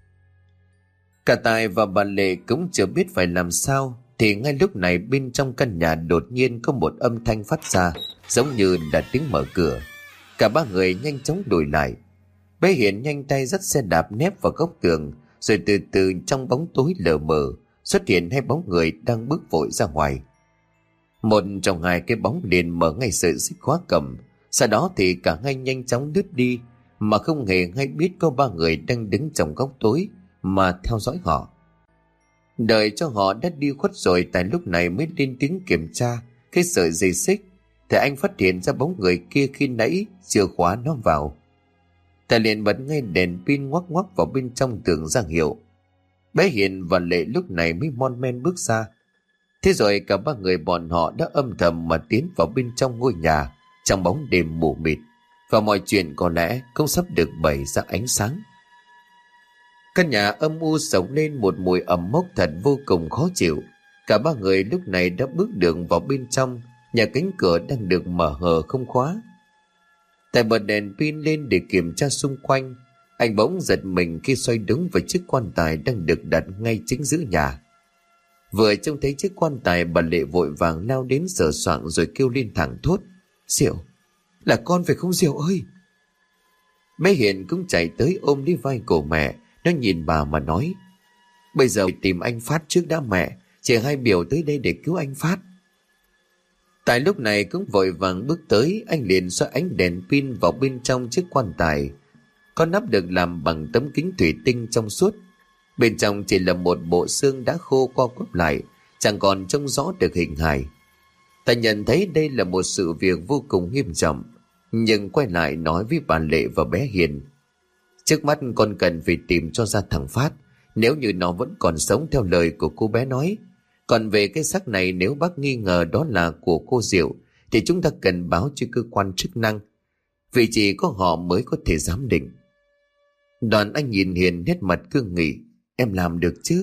Cả Tài và bà Lệ cũng chưa biết phải làm sao, thì ngay lúc này bên trong căn nhà đột nhiên có một âm thanh phát ra, giống như là tiếng mở cửa. Cả ba người nhanh chóng lùi lại. Bé Hiền nhanh tay dắt xe đạp nép vào góc tường, rồi từ từ trong bóng tối lờ mờ xuất hiện hai bóng người đang bước vội ra ngoài. Một trong hai cái bóng liền mở ngay sợi xích khóa cầm, sau đó thì cả hai nhanh chóng lướt đi, mà không hề hay biết có ba người đang đứng trong góc tối mà theo dõi họ. Đợi cho họ đã đi khuất rồi, tại lúc này mới lên tiếng kiểm tra cái sợi dây xích, thì anh phát hiện ra bóng người kia khi nãy chưa khóa nó vào. Tài liền bật ngay đèn pin ngoắc ngoắc vào bên trong tường ra hiệu. Bé Hiền và Lệ lúc này mới mon men bước ra. Thế rồi cả ba người bọn họ đã âm thầm mà tiến vào bên trong ngôi nhà trong bóng đêm mù mịt, và mọi chuyện có lẽ cũng sắp được bày ra ánh sáng. Căn nhà âm u sộc lên một mùi ẩm mốc thật vô cùng khó chịu. Cả ba người lúc này đã bước đường vào bên trong. Nhà cánh cửa đang được mở hờ không khóa. Tài bật đèn pin lên để kiểm tra xung quanh. Anh bỗng giật mình khi xoay đúng vào chiếc quan tài đang được đặt ngay chính giữa nhà. Vừa trông thấy chiếc quan tài, bà Lệ vội vàng lao đến sờ soạng rồi kêu lên thẳng thốt. Diệu, là con phải không Diệu ơi? Bé Hiền cũng chạy tới ôm lấy vai của mẹ. Nó nhìn bà mà nói. Bây giờ tìm anh Phát trước đã mẹ, chị hai biểu tới đây để cứu anh Phát. Tại lúc này cũng vội vàng bước tới. Anh liền xoay ánh đèn pin vào bên trong chiếc quan tài. Con nắp được làm bằng tấm kính thủy tinh trong suốt. Bên trong chỉ là một bộ xương đã khô co quắp lại, chẳng còn trông rõ được hình hài. Ta nhận thấy đây là một sự việc vô cùng nghiêm trọng, nhưng quay lại nói với bà Lệ và bé Hiền. Trước mắt con cần phải tìm cho ra thằng Phát, nếu như nó vẫn còn sống theo lời của cô bé nói. Còn về cái xác này, nếu bác nghi ngờ đó là của cô Diệu, thì chúng ta cần báo cho cơ quan chức năng, vì chỉ có họ mới có thể giám định. Đoàn anh nhìn Hiền nét mặt cương nghị. Em làm được chứ?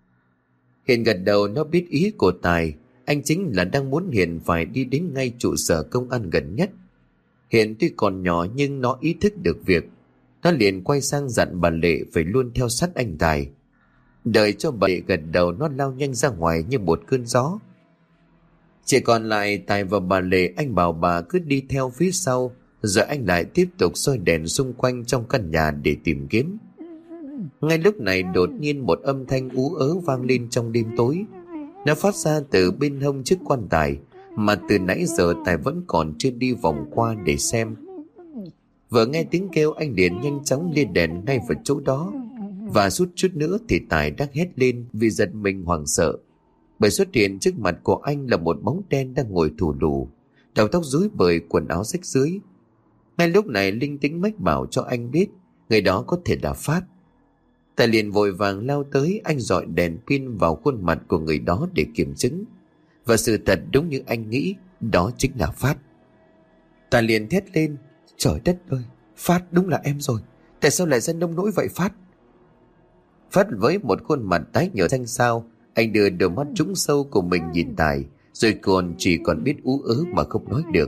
Hiền gật đầu, nó biết ý của Tài. Anh chính là đang muốn Hiền phải đi đến ngay trụ sở công an gần nhất. Hiền tuy còn nhỏ nhưng nó ý thức được việc. Nó liền quay sang dặn bà Lệ phải luôn theo sát anh Tài. Đợi cho bà Lệ gật đầu, nó lao nhanh ra ngoài như một cơn gió. Chỉ còn lại Tài và bà Lệ. Anh bảo bà cứ đi theo phía sau, rồi anh lại tiếp tục soi đèn xung quanh trong căn nhà để tìm kiếm. Ngay lúc này đột nhiên một âm thanh ú ớ vang lên trong đêm tối. Nó phát ra từ bên hông chiếc quan tài, mà từ nãy giờ Tài vẫn còn chưa đi vòng qua để xem. Vừa nghe tiếng kêu, anh liền nhanh chóng lên đèn ngay vào chỗ đó, và suốt chút nữa thì Tài đã hét lên vì giật mình hoảng sợ. Bởi xuất hiện trước mặt của anh là một bóng đen đang ngồi thù lù, đầu tóc rối bời, quần áo rách rưới. Ngay lúc này linh tính mách bảo cho anh biết người đó có thể là Phát. Tài liền vội vàng lao tới. Anh dọi đèn pin vào khuôn mặt của người đó để kiểm chứng, và sự thật đúng như anh nghĩ, đó chính là Phát. Tài liền thét lên. Trời đất ơi, Phát đúng là em rồi. Tại sao lại ra nông nỗi vậy Phát? Phát với một khuôn mặt tái nhợt xanh xao, anh đưa đôi mắt trũng sâu của mình nhìn Tài, rồi còn chỉ còn biết ú ớ mà không nói được.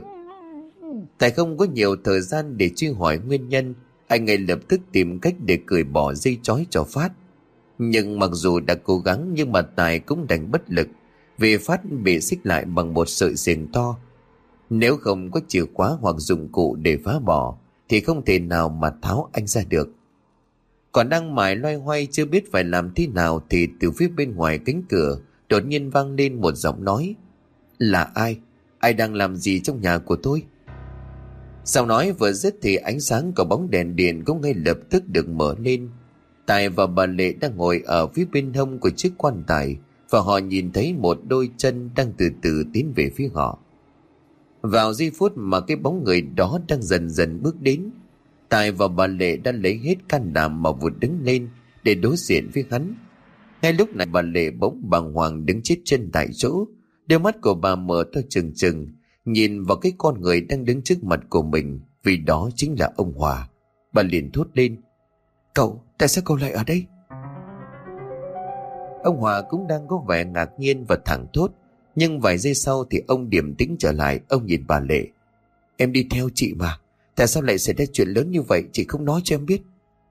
Tài không có nhiều thời gian để truy hỏi nguyên nhân. Anh ngay lập tức tìm cách để cởi bỏ dây trói cho Phát. Nhưng mặc dù đã cố gắng, nhưng mà Tài cũng đành bất lực, vì Phát bị xích lại bằng một sợi xiềng to. Nếu không có chìa khóa hoặc dụng cụ để phá bỏ, thì không thể nào mà tháo anh ra được. Còn đang mải loay hoay chưa biết phải làm thế nào, thì từ phía bên ngoài cánh cửa đột nhiên vang lên một giọng nói. Là ai? Ai đang làm gì trong nhà của tôi? Sau nói vừa dứt thì ánh sáng của bóng đèn điện cũng ngay lập tức được mở lên. Tài và bà Lệ đang ngồi ở phía bên hông của chiếc quan tài, và họ nhìn thấy một đôi chân đang từ từ tiến về phía họ. Vào giây phút mà cái bóng người đó đang dần dần bước đến, Tài và bà Lệ đã lấy hết can đảm mà vụt đứng lên để đối diện với hắn. Ngay lúc này bà Lệ bỗng bàng hoàng đứng chết chân tại chỗ, đôi mắt của bà mở to trừng trừng nhìn vào cái con người đang đứng trước mặt của mình, vì đó chính là ông Hòa. Bà liền thốt lên: "Cậu, tại sao cậu lại ở đây?" Ông Hòa cũng đang có vẻ ngạc nhiên và thẳng thốt, nhưng vài giây sau thì ông điềm tĩnh trở lại. Ông nhìn bà Lệ: "Em đi theo chị mà, tại sao lại xảy ra chuyện lớn như vậy, chị không nói cho em biết?"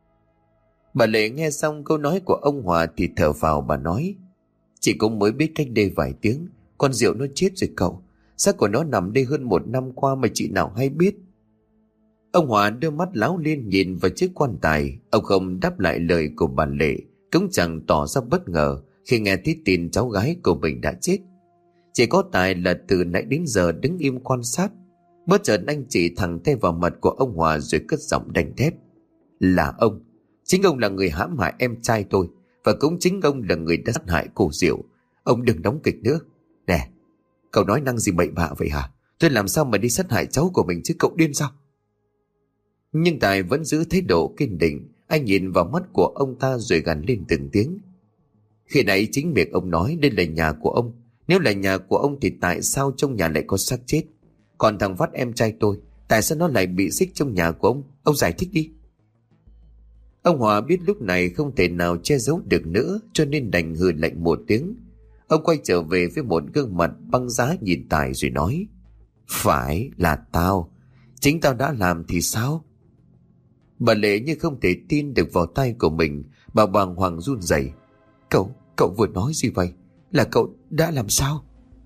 Bà Lệ nghe xong câu nói của ông Hòa thì thở phào, bà nói: "Chị cũng mới biết cách đây vài tiếng, con Diệu nó chết rồi cậu. Xác của nó nằm đây hơn một năm qua mà chị nào hay biết." Ông Hòa đưa mắt láo liên nhìn vào chiếc quan tài. Ông không đáp lại lời của bà Lệ, cũng chẳng tỏ ra bất ngờ khi nghe thấy tin cháu gái của mình đã chết. Chỉ có Tài là từ nãy đến giờ đứng im quan sát. Bất chợt anh chỉ thẳng tay vào mặt của ông Hòa rồi cất giọng đanh thép: "Là ông, chính ông là người hãm hại em trai tôi, và cũng chính ông là người đã sát hại cô Diệu. Ông đừng đóng kịch nữa. Nè, cậu nói năng gì bậy bạ vậy hả? Tôi làm sao mà đi sát hại cháu của mình chứ, cậu điên sao?" Nhưng Tài vẫn giữ thái độ kiên định. Anh nhìn vào mắt của ông ta rồi gằn lên từng tiếng: "Khi nãy chính miệng ông nói đây là nhà của ông. Nếu là nhà của ông thì tại sao trong nhà lại có xác chết? Còn thằng Phát em trai tôi, tại sao nó lại bị xích trong nhà của ông? Ông giải thích đi." Ông Hòa biết lúc này không thể nào che giấu được nữa, cho nên đành hừ lạnh một tiếng. Ông quay trở về với một gương mặt băng giá nhìn Tài rồi nói: "Phải là tao. Chính tao đã làm thì sao?" Bà Lệ như không thể tin được vào tai của mình. Bà bàng hoàng run rẩy: Cậu, cậu vừa nói gì vậy? Là cậu đã làm sao?"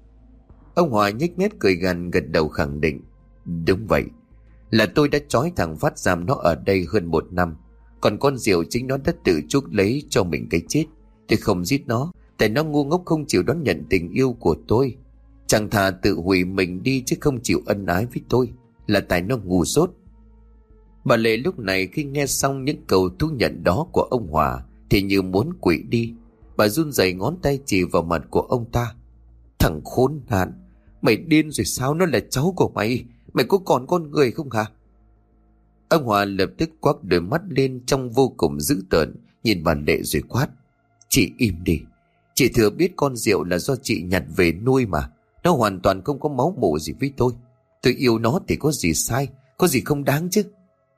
Ông Hòa nhếch mép cười gằn, gật đầu khẳng định: "Đúng vậy, là tôi đã trói thằng Phát giam nó ở đây hơn một năm. Còn con Diệu chính nó đã tự chuốc lấy cho mình cái chết. Tôi không giết nó, tại nó ngu ngốc không chịu đón nhận tình yêu của tôi. Chẳng thà tự hủy mình đi chứ không chịu ân ái với tôi. Là tại nó ngu dốt." Bà Lệ lúc này khi nghe xong những câu thú nhận đó của ông Hòa thì như muốn quỵ đi. Bà run rẩy ngón tay chỉ vào mặt của ông ta: "Thằng khốn nạn, mày điên rồi sao? Nó là cháu của mày, mày có còn con người không hả?" Ông Hòa lập tức quắc đôi mắt lên trong vô cùng dữ tợn, nhìn bà Lệ rồi quát: "Chị im đi. Chị thừa biết con Diệu là do chị nhặt về nuôi mà. Nó hoàn toàn không có máu mủ gì với tôi. Tôi yêu nó thì có gì sai, có gì không đáng chứ?"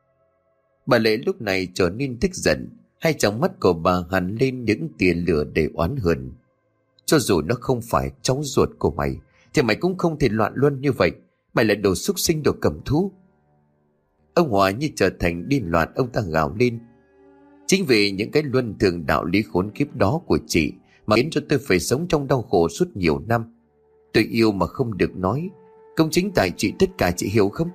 Bà Lệ lúc này trở nên tức giận. Hai tròng mắt của bà hằn lên những tia lửa để oán hờn: "Cho dù nó không phải cháu ruột của mày thì mày cũng không thể loạn luân như vậy. Mày là đồ súc sinh, đồ cầm thú." Ông Hòa như trở thành điên loạn. Ông ta gào lên: "Chính vì những cái luân thường đạo lý khốn kiếp đó của chị mà khiến cho tôi phải sống trong đau khổ suốt nhiều năm. Tôi yêu mà không được nói, cũng chính tại chị tất cả, chị hiểu không?"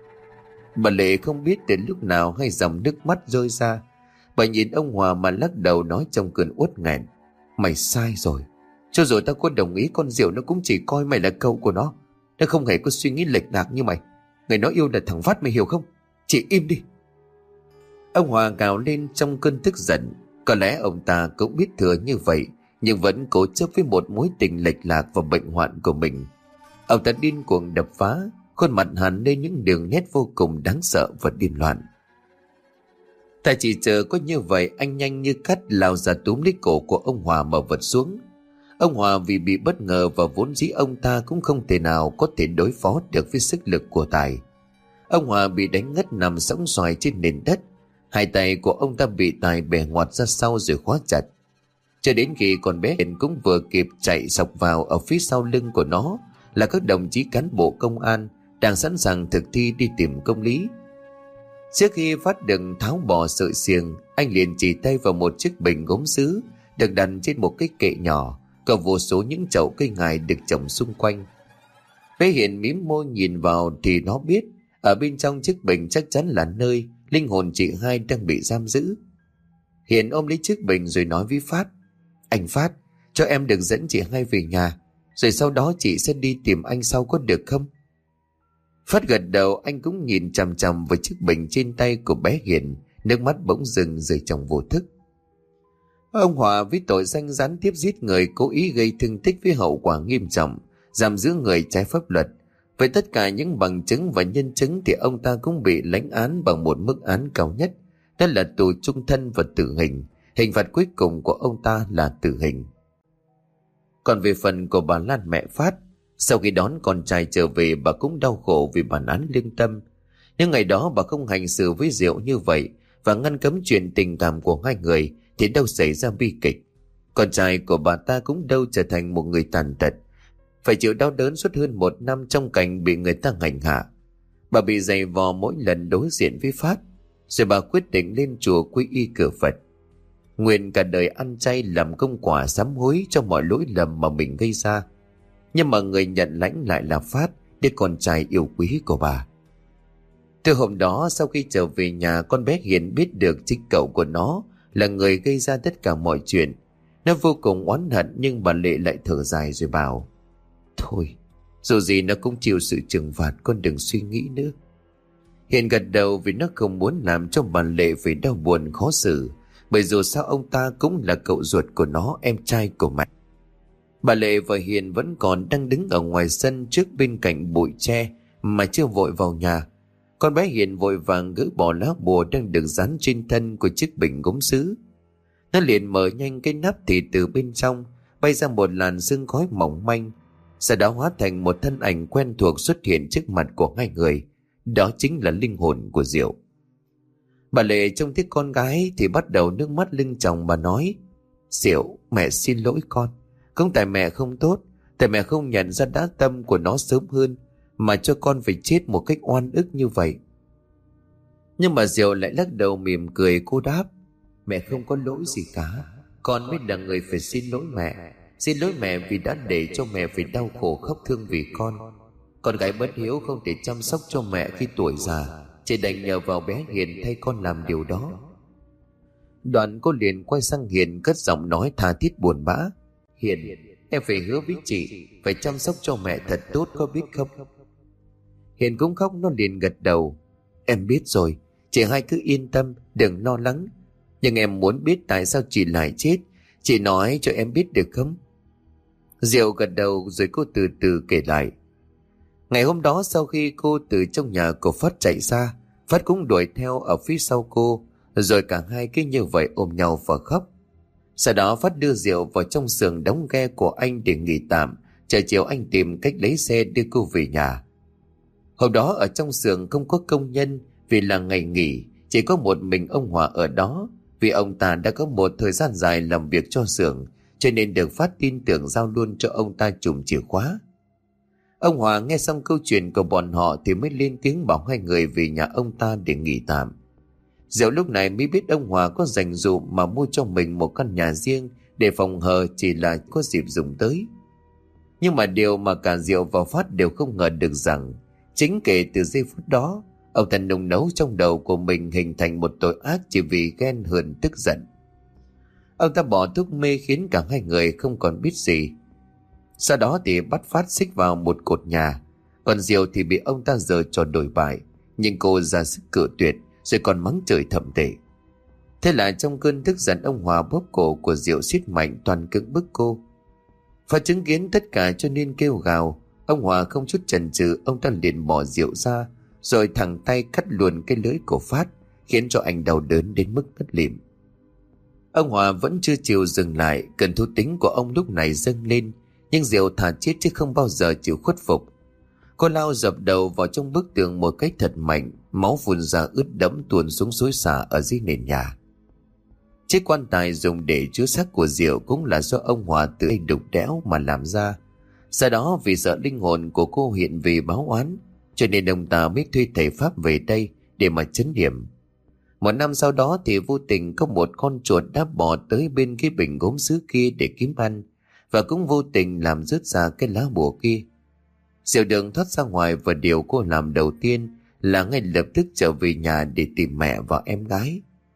Bà Lệ không biết đến lúc nào hai dòng nước mắt rơi ra. Bà nhìn ông Hòa mà lắc đầu nói trong cơn uất nghẹn: "Mày sai rồi. Cho dù tao có đồng ý, con Diệu nó cũng chỉ coi mày là cậu của nó. Nó không hề có suy nghĩ lệch lạc như mày. Người nó yêu là thằng Phát, mày hiểu không? Chị im đi." Ông Hòa gào lên trong cơn tức giận. Có lẽ ông ta cũng biết thừa như vậy, nhưng vẫn cố chấp với một mối tình lệch lạc và bệnh hoạn của mình. Ông ta điên cuồng đập phá, khuôn mặt hằn lên những đường nét vô cùng đáng sợ và điên loạn. Ta chỉ chờ có như vậy, anh nhanh như cắt lao ra túm lấy cổ của ông Hòa mà vật xuống. Ông Hòa vì bị bất ngờ và vốn dĩ ông ta cũng không thể nào có thể đối phó được với sức lực của Tài. Ông Hòa bị đánh ngất nằm sõng soài trên nền đất. Hai tay của ông ta bị Tài bẻ ngoặt ra sau rồi khóa chặt. Cho đến khi con bé Hiền cũng vừa kịp chạy sọc vào, ở phía sau lưng của nó là các đồng chí cán bộ công an đang sẵn sàng thực thi đi tìm công lý. Trước khi Phát đừng tháo bỏ sợi xiềng, anh liền chỉ tay vào một chiếc bình gốm sứ được đặt trên một cái kệ nhỏ, có vô số những chậu cây ngải được trồng xung quanh. Bé Hiền mím môi nhìn vào thì nó biết ở bên trong chiếc bình chắc chắn là nơi linh hồn chị hai đang bị giam giữ. Hiền ôm lấy chiếc bình rồi nói với Phát: "Anh Phát, cho em được dẫn chị hai về nhà, rồi sau đó chị sẽ đi tìm anh sau, có được không?" Phát gật đầu. Anh cũng nhìn chằm chằm vào chiếc bình trên tay của bé Hiền, nước mắt bỗng dừng rơi trong vô thức. Ông Hòa với tội danh gián tiếp giết người, cố ý gây thương tích với hậu quả nghiêm trọng, giam giữ người trái pháp luật. Với tất cả những bằng chứng và nhân chứng thì ông ta cũng bị lãnh án bằng một mức án cao nhất, đó là tù chung thân và tử hình. Hình phạt cuối cùng của ông ta là tử hình. Còn về phần của bà Lan mẹ Phát, sau khi đón con trai trở về, bà cũng đau khổ vì bản án lương tâm. Nhưng ngày đó bà không hành xử với Diệu như vậy và ngăn cấm chuyện tình cảm của hai người thì đâu xảy ra bi kịch. Con trai của bà ta cũng đâu trở thành một người tàn tật, phải chịu đau đớn suốt hơn một năm trong cảnh bị người ta hành hạ. Bà bị giày vò mỗi lần đối diện với Phát, rồi bà quyết định lên chùa quy y cửa Phật, nguyện cả đời ăn chay làm công quả sám hối cho mọi lỗi lầm mà mình gây ra. Nhưng mà người nhận lãnh lại là Phát, đứa con trai yêu quý của bà. Từ hôm đó, sau khi trở về nhà, con bé Hiền biết được chính cậu của nó là người gây ra tất cả mọi chuyện. Nó vô cùng oán hận, nhưng bà Lệ lại thở dài rồi bảo: thôi, dù gì nó cũng chịu sự trừng phạt, con đừng suy nghĩ nữa. Hiền gật đầu vì nó không muốn làm cho bà Lệ phải đau buồn khó xử, bởi dù sao ông ta cũng là cậu ruột của nó, em trai của mẹ. Bà Lệ và Hiền vẫn còn đang đứng ở ngoài sân trước bên cạnh bụi tre mà chưa vội vào nhà. Con bé Hiền vội vàng gỡ bỏ lá bùa đang được dán trên thân của chiếc bình gốm sứ. Nó liền mở nhanh cái nắp thì từ bên trong bay ra một làn sương khói mỏng manh, sau đó hóa thành một thân ảnh quen thuộc xuất hiện trước mặt của hai người. Đó chính là linh hồn của Diệu. Bà Lệ trông thấy con gái thì bắt đầu nước mắt lưng tròng. Bà nói: Diệu, mẹ xin lỗi con. Không tại mẹ không tốt, tại mẹ không nhận ra đá tâm của nó sớm hơn mà cho con phải chết một cách oan ức như vậy. Nhưng mà Diệu lại lắc đầu mỉm cười. Cô đáp: mẹ không có lỗi gì cả, con mới là người phải xin lỗi mẹ. Xin lỗi mẹ vì đã để cho mẹ phải đau khổ khóc thương vì con. Con gái bất hiếu không thể chăm sóc cho mẹ khi tuổi già, chỉ đành nhờ vào bé Hiền thay con làm điều đó. Đoạn cô liền quay sang Hiền cất giọng nói tha thiết buồn bã: Hiền, em phải hứa với chị phải chăm sóc cho mẹ thật tốt, có biết không? Hiền cũng khóc, nó liền gật đầu: em biết rồi, chị hai cứ yên tâm, đừng lo lắng. Nhưng em muốn biết tại sao chị lại chết, chị nói cho em biết được không? Diệu gật đầu rồi cô từ từ kể lại. Ngày hôm đó, sau khi cô từ trong nhà của Phát chạy ra, Phát cũng đuổi theo ở phía sau cô, rồi cả hai cứ như vậy ôm nhau và khóc. Sau đó Phát đưa Diệu vào trong xưởng đóng ghe của anh để nghỉ tạm, chờ chiều anh tìm cách lấy xe đưa cô về nhà. Hôm đó ở trong xưởng không có công nhân vì là ngày nghỉ, chỉ có một mình ông Hòa ở đó, vì ông ta đã có một thời gian dài làm việc cho xưởng, cho nên được Phát tin tưởng giao luôn cho ông ta chùm chìa khóa. Ông Hòa nghe xong câu chuyện của bọn họ thì mới lên tiếng bảo hai người về nhà ông ta để nghỉ tạm. Diệu lúc này mới biết ông Hòa có dành dụm mà mua cho mình một căn nhà riêng để phòng hờ chỉ là có dịp dùng tới. Nhưng mà điều mà cả Diệu và Phát đều không ngờ được rằng chính kể từ giây phút đó, ông ta nung nấu trong đầu của mình hình thành một tội ác chỉ vì ghen hờn tức giận. Ông ta bỏ thuốc mê khiến cả hai người không còn biết gì. Sau đó thì bắt Phát xích vào một cột nhà, còn Diệu thì bị ông ta giở trò đổi bại, nhưng cô ra sức cự tuyệt, rồi còn mắng chửi thậm tệ. Thế là trong cơn tức giận, ông Hòa bóp cổ của Diệu siết mạnh, toàn cưỡng bức cô. Phát chứng kiến tất cả cho nên kêu gào. Ông Hòa không chút chần chừ, ông ta liền bỏ Diệu ra, rồi thẳng tay cắt luôn cái lưỡi của Phát, khiến cho anh đau đớn đến mức ngất lịm. Ông Hòa vẫn chưa chịu dừng lại, cơn thú tính của ông lúc này dâng lên, nhưng Diệu thà chết chứ không bao giờ chịu khuất phục. Cô lao dập đầu vào trong bức tường một cách thật mạnh, máu phun ra ướt đẫm tuôn xuống xối xả ở dưới nền nhà. Chiếc quan tài dùng để chứa xác của Diệu cũng là do ông Hòa tự tay đục đẽo mà làm ra. Sau đó vì sợ linh hồn của cô hiện về báo oán, cho nên ông ta mới thuê thầy pháp về đây để mà trấn yểm. Một năm sau đó thì vô tình có một con chuột đã bò tới bên cái bình gốm sứ kia để kiếm ăn, và cũng vô tình làm rớt ra cái lá bùa kia. Diệu Đường thoát ra ngoài, và điều cô làm đầu tiên là ngay lập tức trở về nhà để tìm mẹ và em gái.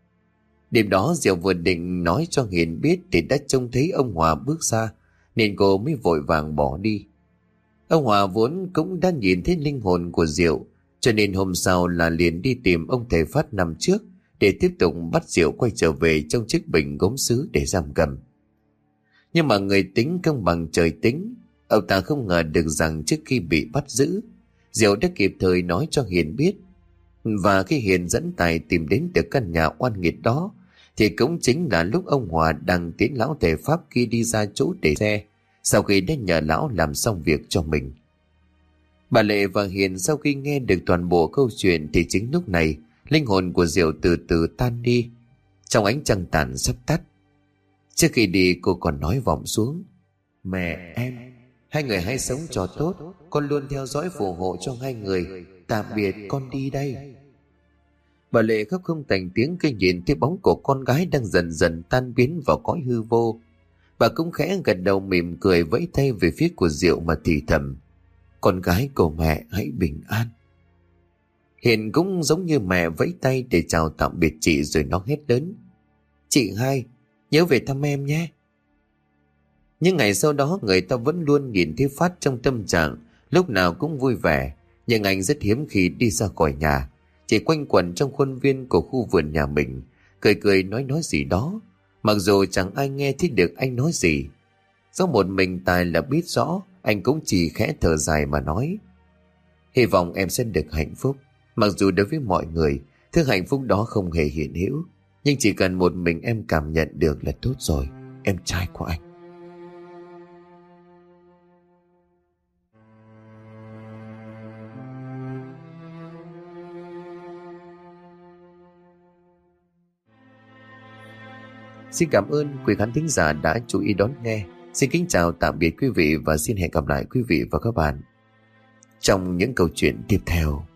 Đêm đó Diệu vừa định nói cho Hiền biết thì đã trông thấy ông Hòa bước ra, nên cô mới vội vàng bỏ đi. Ông Hòa vốn cũng đã nhìn thấy linh hồn của Diệu, cho nên hôm sau là liền đi tìm ông thầy Phát năm trước để tiếp tục bắt Diệu quay trở về trong chiếc bình gốm sứ để giam cầm. Nhưng mà người tính không bằng trời tính. Ông ta không ngờ được rằng trước khi bị bắt giữ, Diệu đã kịp thời nói cho Hiền biết. Và khi Hiền dẫn Tài tìm đến được căn nhà oan nghiệt đó, thì cũng chính là lúc ông Hòa đang tiến lão thầy Pháp kia đi ra chỗ để xe, sau khi đã nhờ lão làm xong việc cho mình. Bà Lệ và Hiền sau khi nghe được toàn bộ câu chuyện thì chính lúc này linh hồn của Diệu từ từ tan đi trong ánh trăng tàn sắp tắt. Trước khi đi cô còn nói vọng xuống: "Mẹ em, hai người hãy sống cho tốt, con luôn theo dõi phù hộ cho hai người. Tạm biệt, con đi đây." Bà Lệ khóc không thành tiếng khi nhìn thấy bóng của con gái đang dần dần tan biến vào cõi hư vô. Bà cũng khẽ gật đầu mỉm cười vẫy tay về phía của Diệu mà thì thầm: "Con gái của mẹ hãy bình an." Hiền cũng giống như mẹ vẫy tay để chào tạm biệt chị rồi nó hét lớn: "Chị hai, nhớ về thăm em nhé." Những ngày sau đó người ta vẫn luôn nhìn thấy Phát trong tâm trạng lúc nào cũng vui vẻ, nhưng anh rất hiếm khi đi ra khỏi nhà, chỉ quanh quẩn trong khuôn viên của khu vườn nhà mình, cười cười nói nói gì đó, mặc dù chẳng ai nghe thấy được anh nói gì. Do một mình Tài là biết rõ, anh cũng chỉ khẽ thở dài mà nói: "Hy vọng em sẽ được hạnh phúc. Mặc dù đối với mọi người, thứ hạnh phúc đó không hề hiện hữu, nhưng chỉ cần một mình em cảm nhận được là tốt rồi, em trai của anh." Xin cảm ơn quý khán thính giả đã chú ý đón nghe. Xin kính chào tạm biệt quý vị và xin hẹn gặp lại quý vị và các bạn trong những câu chuyện tiếp theo.